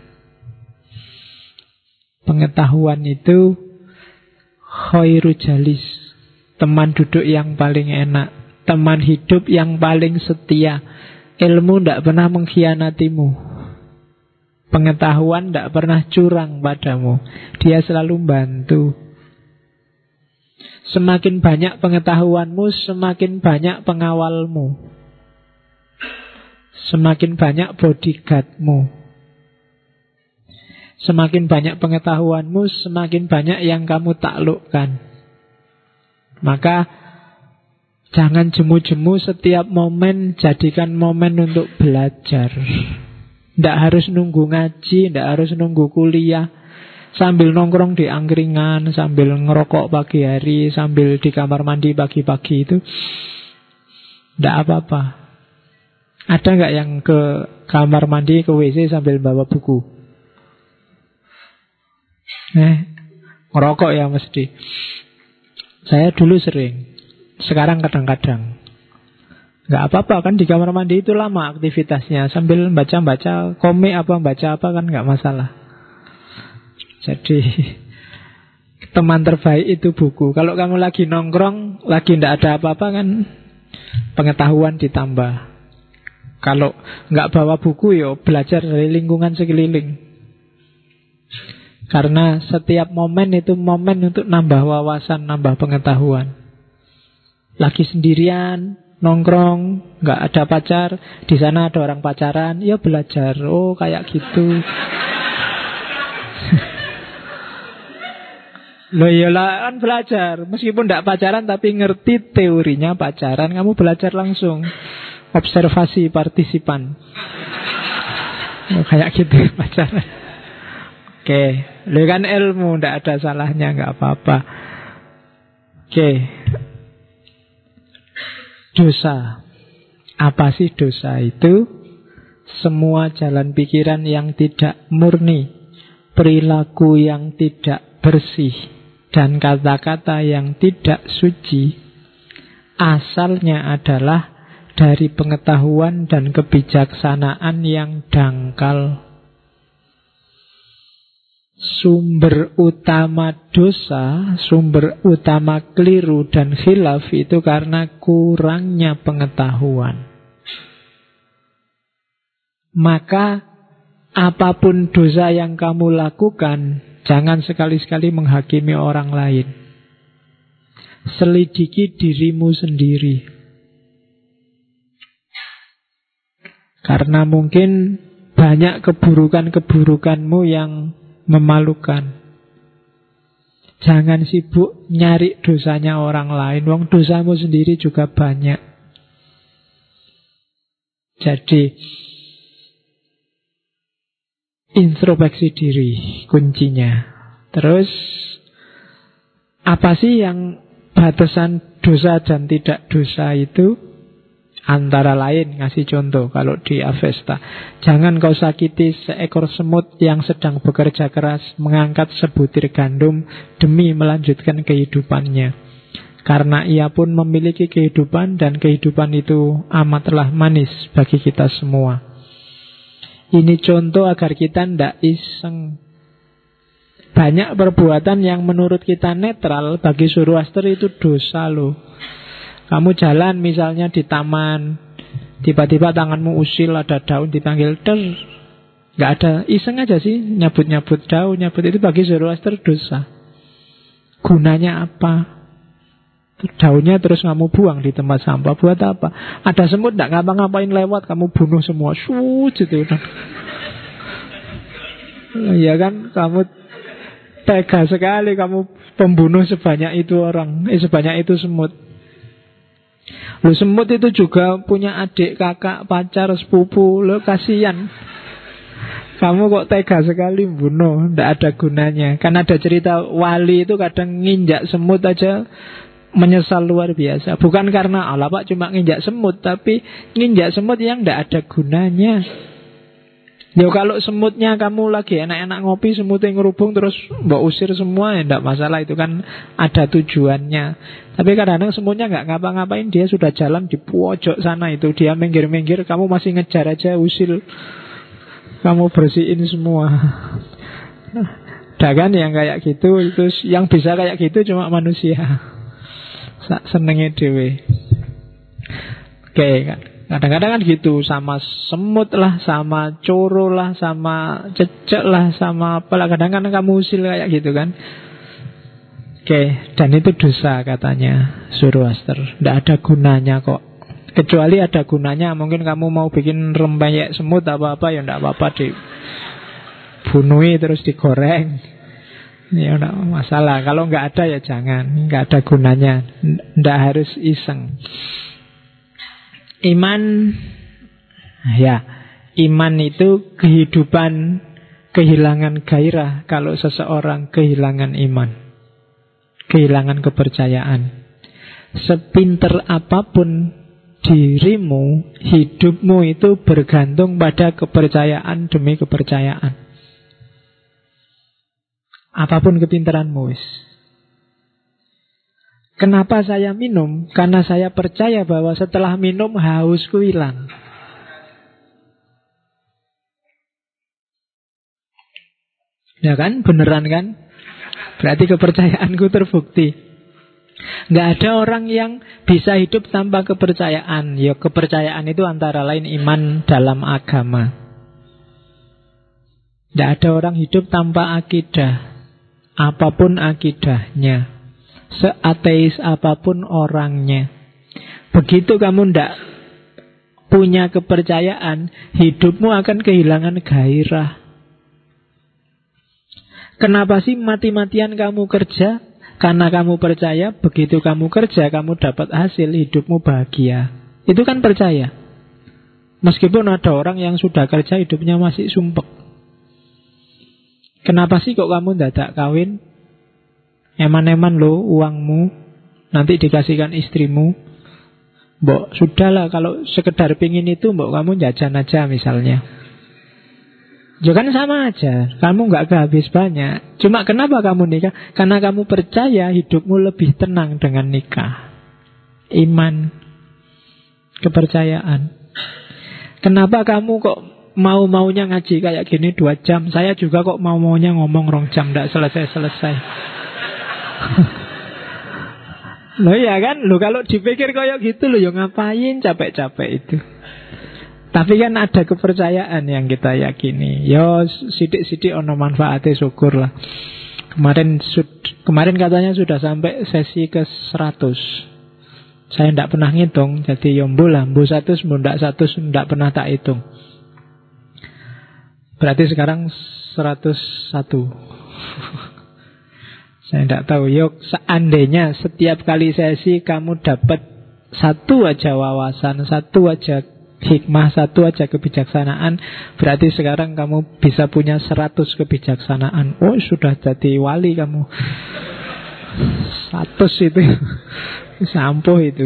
Pengetahuan itu khairu jalis, teman duduk yang paling enak, teman hidup yang paling setia. Ilmu tidak pernah mengkhianatimu. Pengetahuan tidak pernah curang padamu. Dia selalu bantu. Semakin banyak pengetahuanmu, semakin banyak pengawalmu, semakin banyak bodyguardmu. Semakin banyak pengetahuanmu, semakin banyak yang kamu taklukkan. Maka jangan jemu-jemu setiap momen, jadikan momen untuk belajar. Tidak harus nunggu ngaji, tidak harus nunggu kuliah. Sambil nongkrong di angkringan, sambil ngerokok pagi hari, sambil di kamar mandi pagi-pagi itu tidak apa-apa. Ada nggak yang ke kamar mandi, ke WC sambil bawa buku? Ngerokok ya mesti. Saya dulu sering, sekarang kadang-kadang. Nggak apa-apa kan, di kamar mandi itu lama aktivitasnya, sambil baca-baca komik apa, baca apa kan nggak masalah. Jadi teman terbaik itu buku. Kalau kamu lagi nongkrong, lagi nggak ada apa-apa kan, pengetahuan ditambah. Kalau nggak bawa buku, yo belajar dari lingkungan sekeliling. Karena setiap momen itu momen untuk nambah wawasan, nambah pengetahuan. Lagi sendirian, nongkrong, nggak ada pacar, di sana ada orang pacaran, ya belajar. Oh kayak gitu. Loh iyalah kan belajar. Meskipun tidak pacaran tapi ngerti teorinya pacaran, kamu belajar langsung. Observasi partisipan. Oh, kayak gitu pacaran. Oke, lu kan ilmu, tidak ada salahnya, nggak apa-apa. Oke, dosa. Apa sih dosa itu? Semua jalan pikiran yang tidak murni, perilaku yang tidak bersih, dan kata-kata yang tidak suci, asalnya adalah dari pengetahuan dan kebijaksanaan yang dangkal. Sumber utama dosa, sumber utama keliru dan khilaf itu karena kurangnya pengetahuan. Maka apapun dosa yang kamu lakukan, jangan sekali-sekali menghakimi orang lain. Selidiki dirimu sendiri. Karena mungkin banyak keburukan-keburukanmu yang memalukan. Jangan sibuk nyari dosanya orang lain, wong dosamu sendiri juga banyak. Jadi introspeksi diri kuncinya. Terus apa sih yang batasan dosa dan tidak dosa itu? Antara lain, ngasih contoh kalau di Avesta, jangan kau sakiti seekor semut yang sedang bekerja keras mengangkat sebutir gandum demi melanjutkan kehidupannya. Karena ia pun memiliki kehidupan, dan kehidupan itu amatlah manis bagi kita semua. Ini contoh agar kita tidak iseng. Banyak perbuatan yang menurut kita netral, bagi Zoroaster itu dosa loh. Kamu jalan misalnya di taman, tiba-tiba tanganmu usil, ada daun dipanggil der. Gak ada, iseng aja sih, nyabut-nyabut daun, nyabut itu bagi Zoroaster dosa. Gunanya apa? Daunnya terus kamu buang di tempat sampah, buat apa? Ada semut gak ngapa-ngapain lewat, kamu bunuh semua, gitu. Ya kan, kamu tega sekali, kamu pembunuh sebanyak itu orang, sebanyak itu semut. Loh, semut itu juga punya adik, kakak, pacar, sepupu. Loh, kasihan. Kamu kok tega sekali bunuh, tidak ada gunanya. Kan ada cerita wali itu kadang nginjak semut aja menyesal luar biasa. Bukan karena Allah pak cuma nginjak semut, tapi nginjak semut yang tidak ada gunanya. Ya kalau semutnya kamu lagi enak-enak ngopi, semutnya ngerubung terus mbak usir semua, ya tidak masalah, itu kan ada tujuannya. Tapi kadang-kadang semutnya nggak ngapa-ngapain, dia sudah jalan di pojok sana itu, dia minggir-minggir, kamu masih ngejar aja, usil, kamu bersihin semua. Dah kan yang kayak gitu, itu yang bisa kayak gitu cuma manusia. Senengnya dewe. Oke, Kadang-kadang kan gitu, sama semut lah, sama coro lah, sama cecek lah, sama apalah. Kadang-kadang kamu usil kayak gitu kan. Oke, dan itu dosa katanya Zoroaster. Tidak ada gunanya kok. Kecuali ada gunanya, mungkin kamu mau bikin rempeyek semut apa-apa, ya tidak apa-apa, dibunuhi terus digoreng. Ya tidak masalah. Kalau nggak ada ya jangan, nggak ada gunanya. Tidak harus iseng. Iman, ya, iman itu kehidupan kehilangan gairah kalau seseorang kehilangan iman, kehilangan kepercayaan. Sepinter apapun dirimu, hidupmu itu bergantung pada kepercayaan demi kepercayaan. Apapun kepintaranmu wis. Kenapa saya minum? Karena saya percaya bahwa setelah minum hausku hilang. Ya kan? Beneran kan? Berarti kepercayaanku terbukti. Nggak ada orang yang bisa hidup tanpa kepercayaan. Ya, kepercayaan itu antara lain iman dalam agama. Nggak ada orang hidup tanpa akidah. Apapun akidahnya, seateis apapun orangnya. Begitu kamu ndak punya kepercayaan, hidupmu akan kehilangan gairah. Kenapa sih mati-matian kamu kerja? Karena kamu percaya begitu kamu kerja, kamu dapat hasil, hidupmu bahagia. Itu kan percaya. Meskipun ada orang yang sudah kerja hidupnya masih sumpek. Kenapa sih kok kamu dadak kawin? Eman-eman lo uangmu, nanti dikasihkan istrimu. Mbok, sudahlah kalau sekedar pingin itu, mbok kamu jajan aja misalnya. Ya kan sama aja, kamu nggak kehabis banyak. Cuma kenapa kamu nikah? Karena kamu percaya hidupmu lebih tenang dengan nikah. Iman, kepercayaan. Kenapa kamu kok mau-maunya ngaji kayak gini 2 jam? Saya juga kok mau-maunya ngomong 2 jam, nggak selesai-selesai. Loh ya kan, loh kalau dipikir kayak gitu loh, ya ngapain capek-capek itu. Tapi kan ada kepercayaan yang kita yakini. Yo sidik-sidik ono manfaatnya, syukur lah. Kemarin katanya sudah sampai sesi ke 100. Saya tidak pernah ngitung, jadi yombo lah, mbu 100, mbu 100, tidak pernah tak hitung. Berarti sekarang 101. Saya tidak tahu. Yuk, seandainya setiap kali sesi kamu dapat satu aja wawasan, satu aja hikmah, satu aja kebijaksanaan, berarti sekarang kamu bisa punya 100 kebijaksanaan. Oh, sudah jadi wali kamu. 100 itu sampo itu.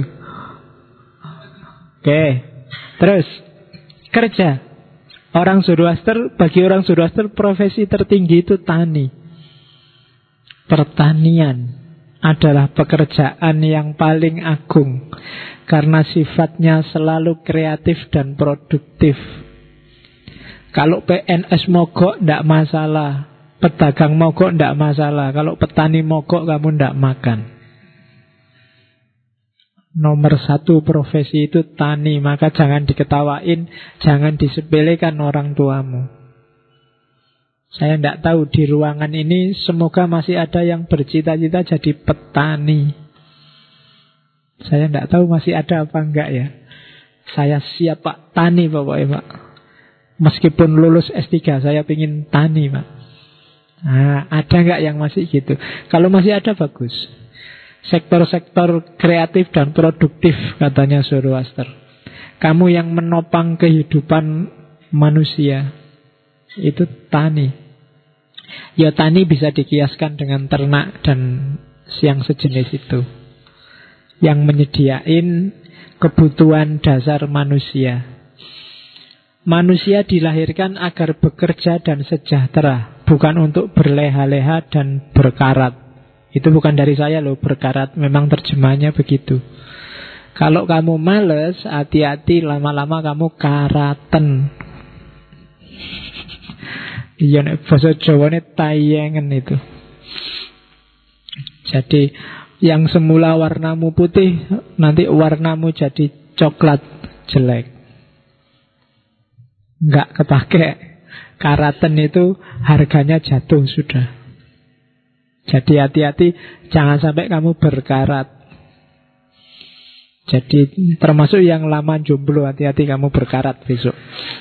Oke. Terus kerja. Bagi orang Zoroaster profesi tertinggi itu tani. Pertanian adalah pekerjaan yang paling agung karena sifatnya selalu kreatif dan produktif. Kalau PNS mogok tidak masalah, pedagang mogok tidak masalah. Kalau petani mogok kamu tidak makan. Nomor 1 profesi itu tani. Maka jangan diketawain, jangan disepelekan orang tuamu. Saya tidak tahu di ruangan ini semoga masih ada yang bercita-cita jadi petani. Saya tidak tahu masih ada apa enggak ya. Saya siap Pak, tani pokoknya Pak. Meskipun lulus S3 saya ingin tani Pak. Nah, ada enggak yang masih gitu? Kalau masih ada bagus. Sektor-sektor kreatif dan produktif katanya Zoroaster. Kamu yang menopang kehidupan manusia itu tani. Ya tani bisa dikiaskan dengan ternak dan yang sejenis itu, yang menyediain kebutuhan dasar manusia. Manusia dilahirkan agar bekerja dan sejahtera, bukan untuk berleha-leha dan berkarat. Itu bukan dari saya loh, berkarat. Memang terjemahnya begitu. Kalau kamu males, hati-hati, lama-lama kamu karaten. Iya, bahasa Jawane tayengen itu. Jadi yang semula warnamu putih, nanti warnamu jadi coklat jelek. nggak kepake. Karaten itu harganya jatuh sudah. Jadi hati-hati, jangan sampai kamu berkarat. Jadi termasuk yang lama jomblo, hati-hati kamu berkarat besok.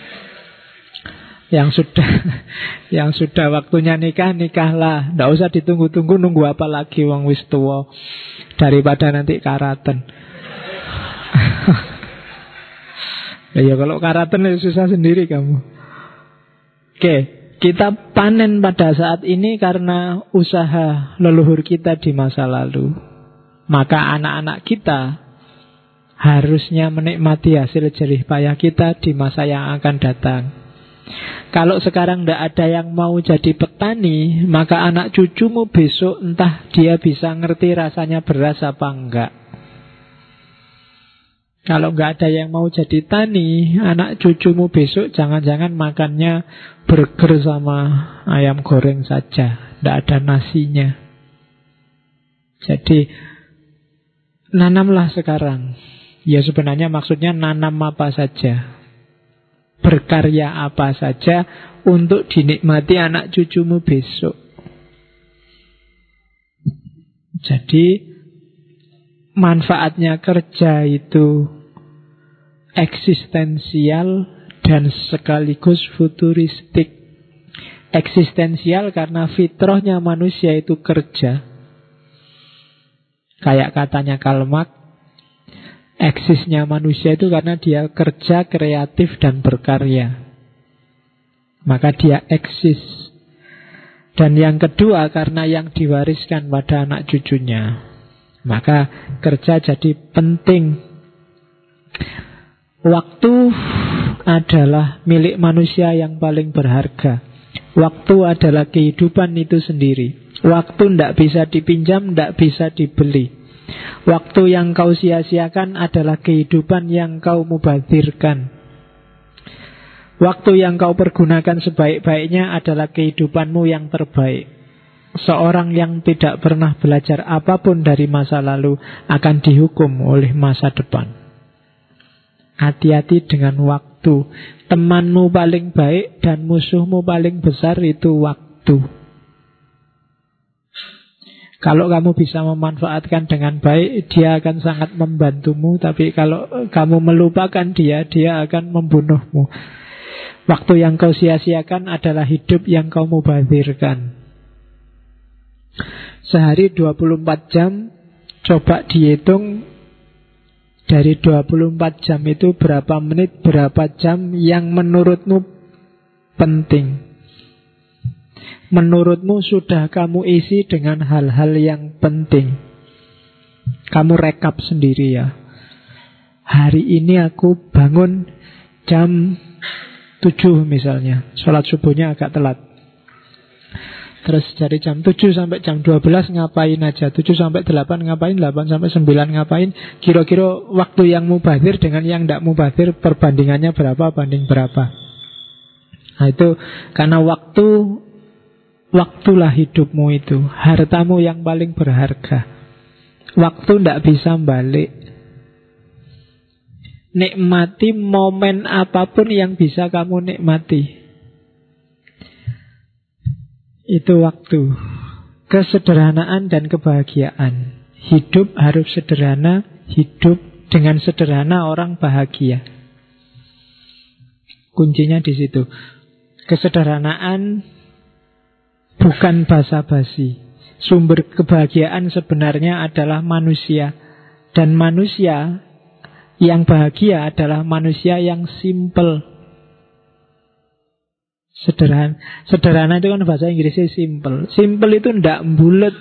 Yang sudah waktunya nikah, nikahlah. Nggak usah ditunggu-tunggu, nunggu apa lagi wong wis tuwa. Daripada nanti karaten. Ya kalau karaten ya susah sendiri kamu. Oke, kita panen pada saat ini karena usaha leluhur kita di masa lalu. Maka anak-anak kita harusnya menikmati hasil jerih payah kita di masa yang akan datang. Kalau sekarang tidak ada yang mau jadi petani, maka anak cucumu besok entah dia bisa ngerti rasanya beras apa enggak. Kalau nggak ada yang mau jadi tani, anak cucumu besok jangan-jangan makannya burger sama ayam goreng saja, tidak ada nasinya. Jadi nanamlah sekarang. Ya sebenarnya maksudnya nanam apa saja, berkarya apa saja untuk dinikmati anak cucumu besok. Jadi manfaatnya kerja itu eksistensial dan sekaligus futuristik. Eksistensial karena fitrahnya manusia itu kerja. Kayak katanya Karl Marx, eksisnya manusia itu karena dia kerja, kreatif, dan berkarya. Maka dia eksis. Dan yang kedua karena yang diwariskan pada anak cucunya. Maka kerja jadi penting. Waktu adalah milik manusia yang paling berharga. Waktu adalah kehidupan itu sendiri. Waktu tidak bisa dipinjam, tidak bisa dibeli. Waktu yang kau sia-siakan adalah kehidupan yang kau mubadzirkan. Waktu yang kau pergunakan sebaik-baiknya adalah kehidupanmu yang terbaik. Seorang yang tidak pernah belajar apapun dari masa lalu akan dihukum oleh masa depan. Hati-hati dengan waktu. Temanmu paling baik dan musuhmu paling besar itu waktu. Kalau kamu bisa memanfaatkan dengan baik, dia akan sangat membantumu. Tapi kalau kamu melupakan dia, dia akan membunuhmu. Waktu yang kau sia-siakan adalah hidup yang kau mubadzirkan. Sehari 24 jam, coba dihitung dari 24 jam itu berapa menit, berapa jam yang menurutmu penting. Menurutmu sudah kamu isi dengan hal-hal yang penting. Kamu rekap sendiri ya. Hari ini aku bangun jam 7 misalnya, sholat subuhnya agak telat. Terus dari jam 7 sampai jam 12 ngapain aja, 7 sampai 8 ngapain, 8 sampai 9 ngapain. Kira-kira waktu yang mubadzir dengan yang tidak mubadzir perbandingannya berapa banding berapa. Nah itu karena waktulah hidupmu itu, hartamu yang paling berharga. Waktu tidak bisa balik. Nikmati momen apapun yang bisa kamu nikmati. Itu waktu. Kesederhanaan dan kebahagiaan. Hidup harus sederhana. Hidup dengan sederhana orang bahagia. Kuncinya di situ. Kesederhanaan bukan basa-basi. Sumber kebahagiaan sebenarnya adalah manusia. Dan manusia yang bahagia adalah manusia yang simple. Sederhana itu kan bahasa Inggrisnya simple. Simple itu tidak bulat,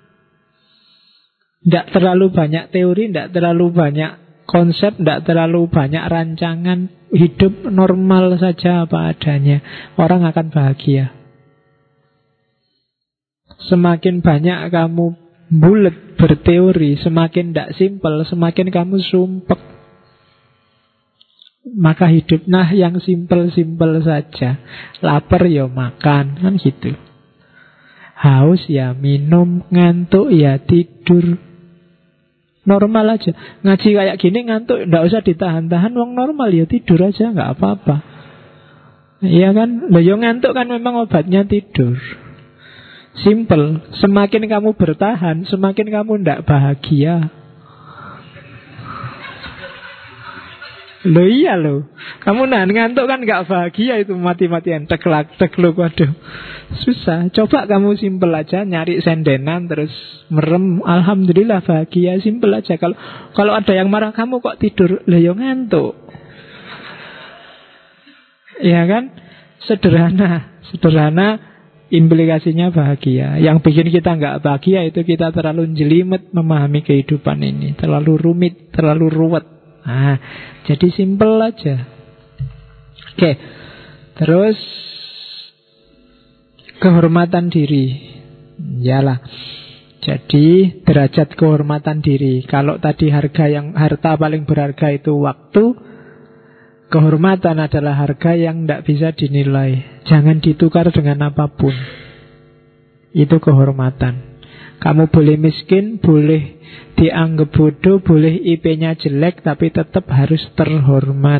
tidak terlalu banyak teori, tidak terlalu banyak konsep, tidak terlalu banyak rancangan. Hidup normal saja apa adanya, orang akan bahagia. Semakin banyak kamu bulat berteori, semakin tidak simple, semakin kamu sumpek. Maka hiduplah yang simpel-simpel saja. Lapar ya makan, kan gitu. Haus ya minum, ngantuk ya tidur. Normal aja. Ngaji kayak gini ngantuk, nggak usah ditahan-tahan. Wong normal ya tidur aja, nggak apa-apa. Iya kan? Loh, yo ngantuk kan memang obatnya tidur. Simple. Semakin kamu bertahan, semakin kamu tidak bahagia. Loh iya loh. Kamu nahan ngantuk kan gak bahagia itu, mati-matian. Teklak, tekluk, waduh. Susah. Coba kamu simple aja, nyari sendenan terus merem. Alhamdulillah bahagia, simple aja. Kalau ada yang marah kamu kok tidur, lah yo ngantuk. Iya kan? Sederhana. Sederhana, implikasinya bahagia. Yang bikin kita gak bahagia itu kita terlalu jelimet memahami kehidupan ini. Terlalu rumit, terlalu ruwet. Nah, jadi simple aja. Oke. Terus kehormatan diri. Yalah. Jadi derajat kehormatan diri. Kalau tadi harta paling berharga itu waktu, kehormatan adalah harga yang tidak bisa dinilai. Jangan ditukar dengan apapun. Itu kehormatan. Kamu boleh miskin, boleh dianggap bodoh, boleh IP-nya jelek, tapi tetap harus terhormat.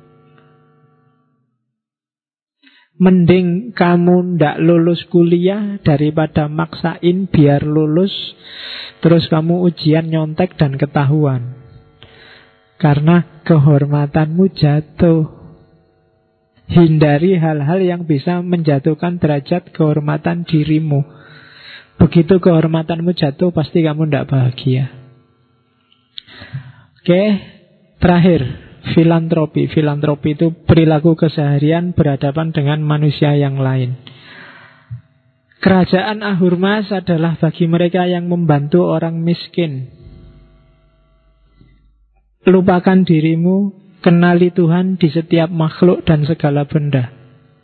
Mending kamu ndak lulus kuliah daripada maksain biar lulus, terus kamu ujian nyontek dan ketahuan. Karena kehormatanmu jatuh. Hindari hal-hal yang bisa menjatuhkan derajat kehormatan dirimu. Begitu kehormatanmu jatuh, pasti kamu tidak bahagia. Oke, terakhir, filantropi. Filantropi itu perilaku keseharian berhadapan dengan manusia yang lain. Kerajaan Ahurmas adalah bagi mereka yang membantu orang miskin. Lupakan dirimu, kenali Tuhan di setiap makhluk dan segala benda.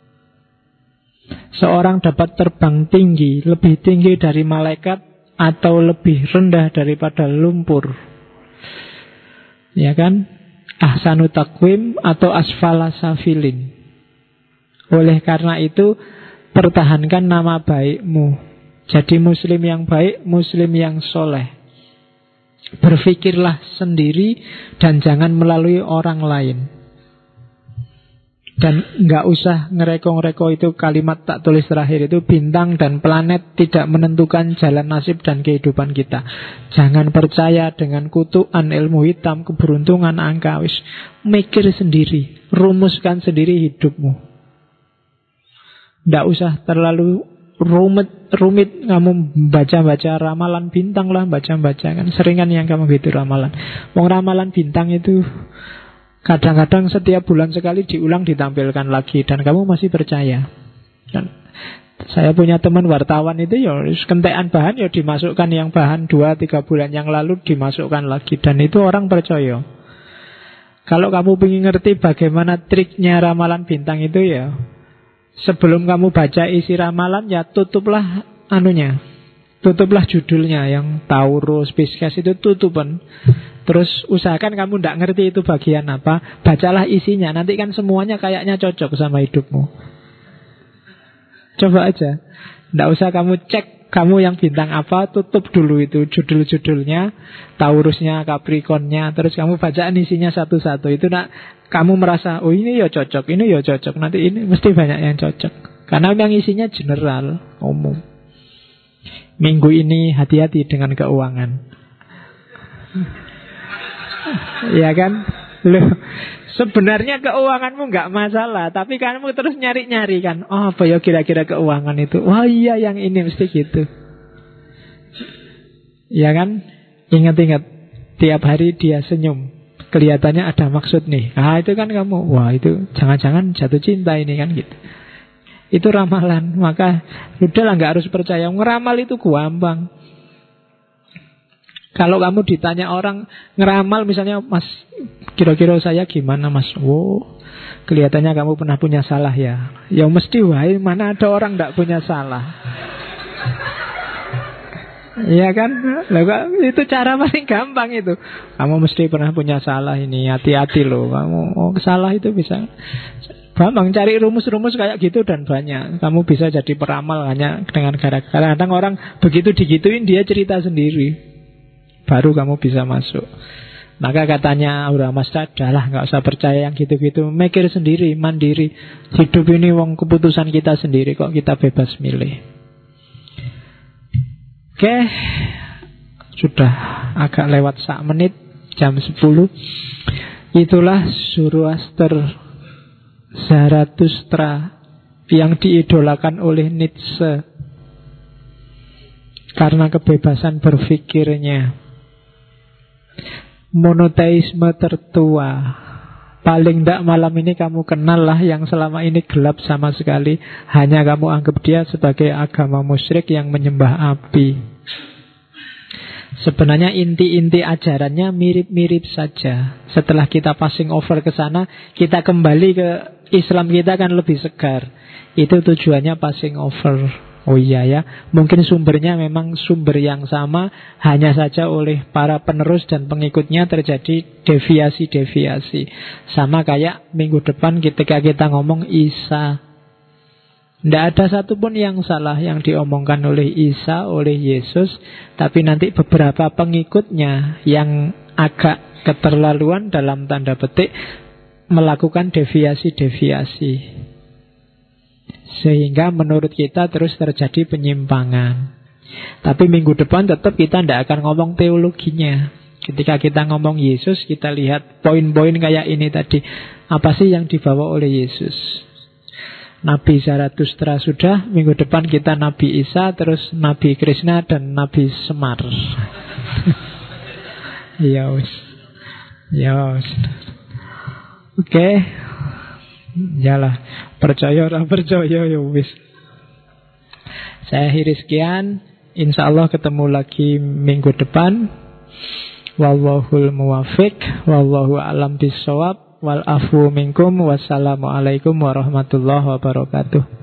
Seorang dapat terbang tinggi, lebih tinggi dari malaikat atau lebih rendah daripada lumpur. Ya kan? Ahsanu taqwim atau asfala safilin. Oleh karena itu, pertahankan nama baikmu. Jadi muslim yang baik, muslim yang soleh. Berfikirlah sendiri dan jangan melalui orang lain. Dan nggak usah ngereko-ngereko itu kalimat tak tulis terakhir itu, bintang dan planet tidak menentukan jalan nasib dan kehidupan kita. Jangan percaya dengan kutukan ilmu hitam, keberuntungan angka. Wis mikir sendiri, rumuskan sendiri hidupmu. Nggak usah terlalu rumit kamu baca-baca ramalan bintang lah, baca-baca kan seringan yang kamu gitu ramalan. Mau ramalan bintang itu kadang-kadang setiap bulan sekali diulang ditampilkan lagi dan kamu masih percaya. Dan saya punya teman wartawan itu ya kentekan bahan ya dimasukkan yang bahan 2-3 bulan yang lalu dimasukkan lagi dan itu orang percaya. Kalau kamu ingin ngerti bagaimana triknya ramalan bintang itu ya, sebelum kamu baca isi ramalan ya tutuplah tutuplah judulnya yang Taurus, Pisces itu tutupan. Terus usahakan kamu tidak ngerti itu bagian apa, bacalah isinya. Nanti kan semuanya kayaknya cocok sama hidupmu. Coba aja. Tidak usah kamu cek kamu yang bintang apa, tutup dulu itu judul-judulnya, Taurusnya, Capricornnya. Terus kamu bacaan isinya satu-satu. Itu kamu merasa, oh ini ya cocok, ini ya cocok. Nanti ini mesti banyak yang cocok. Karena yang isinya general, umum. Minggu ini hati-hati dengan keuangan. Ya kan? Loh, sebenarnya keuanganmu nggak masalah, tapi kamu terus nyari-nyari kan. Oh, apa ya kira-kira keuangan itu? Wah iya yang ini mesti gitu. Ya kan? Ingat-ingat, tiap hari dia senyum, kelihatannya ada maksud nih. Ah itu kan kamu, wah itu jangan-jangan jatuh cinta ini kan gitu. Itu ramalan. Maka udahlah nggak harus percaya. Ngeramal itu gampang. Kalau kamu ditanya orang ngeramal misalnya, Mas kira-kira saya gimana Mas? Wow, kelihatannya kamu pernah punya salah ya. Ya mesti wahai, mana ada orang tidak punya salah. Iya kan? Itu cara paling gampang itu. Kamu mesti pernah punya salah ini, hati-hati loh. Kamu salah itu bisa gampang, cari rumus-rumus kayak gitu dan banyak. Kamu bisa jadi peramal hanya dengan gara-gara. Kadang orang begitu digituin dia cerita sendiri. Baru kamu bisa masuk. Maka katanya Aura Mas, adalah nggak usah percaya yang gitu-gitu, mikir sendiri, mandiri. Hidup ini wong keputusan kita sendiri kok, kita bebas milih. Oke, sudah agak lewat 1 menit, jam 10. Itulah Zoroaster, Zarathustra yang diidolakan oleh Nietzsche karena kebebasan berpikirnya. Monoteisme tertua. Paling tidak malam ini kamu kenal lah yang selama ini gelap sama sekali. Hanya kamu anggap dia sebagai agama musyrik yang menyembah api. Sebenarnya inti-inti ajarannya mirip-mirip saja. Setelah kita passing over ke sana, kita kembali ke Islam kita kan lebih segar. Itu tujuannya passing over. Oh iya ya, mungkin sumbernya memang sumber yang sama, hanya saja oleh para penerus dan pengikutnya terjadi deviasi-deviasi. Sama kayak minggu depan ketika kita ngomong Isa. Tidak ada satupun yang salah yang diomongkan oleh Isa, oleh Yesus. Tapi nanti beberapa pengikutnya yang agak keterlaluan dalam tanda petik melakukan deviasi-deviasi. Sehingga menurut kita terus terjadi penyimpangan. Tapi minggu depan tetap kita tidak akan ngomong teologinya. Ketika kita ngomong Yesus, kita lihat poin-poin kayak ini tadi. Apa sih yang dibawa oleh Yesus? Nabi Zarathustra sudah, minggu depan kita Nabi Isa, terus Nabi Krishna dan Nabi Semar. Yos. Oke. Yalah, percaya orang percaya ya wis. Saya akhiri sekian. Insya Allah ketemu lagi minggu depan. Wallahul muwafiq, wallahu a'lam bishawab, wal afu minkum, wassalamualaikum warahmatullahi wabarakatuh.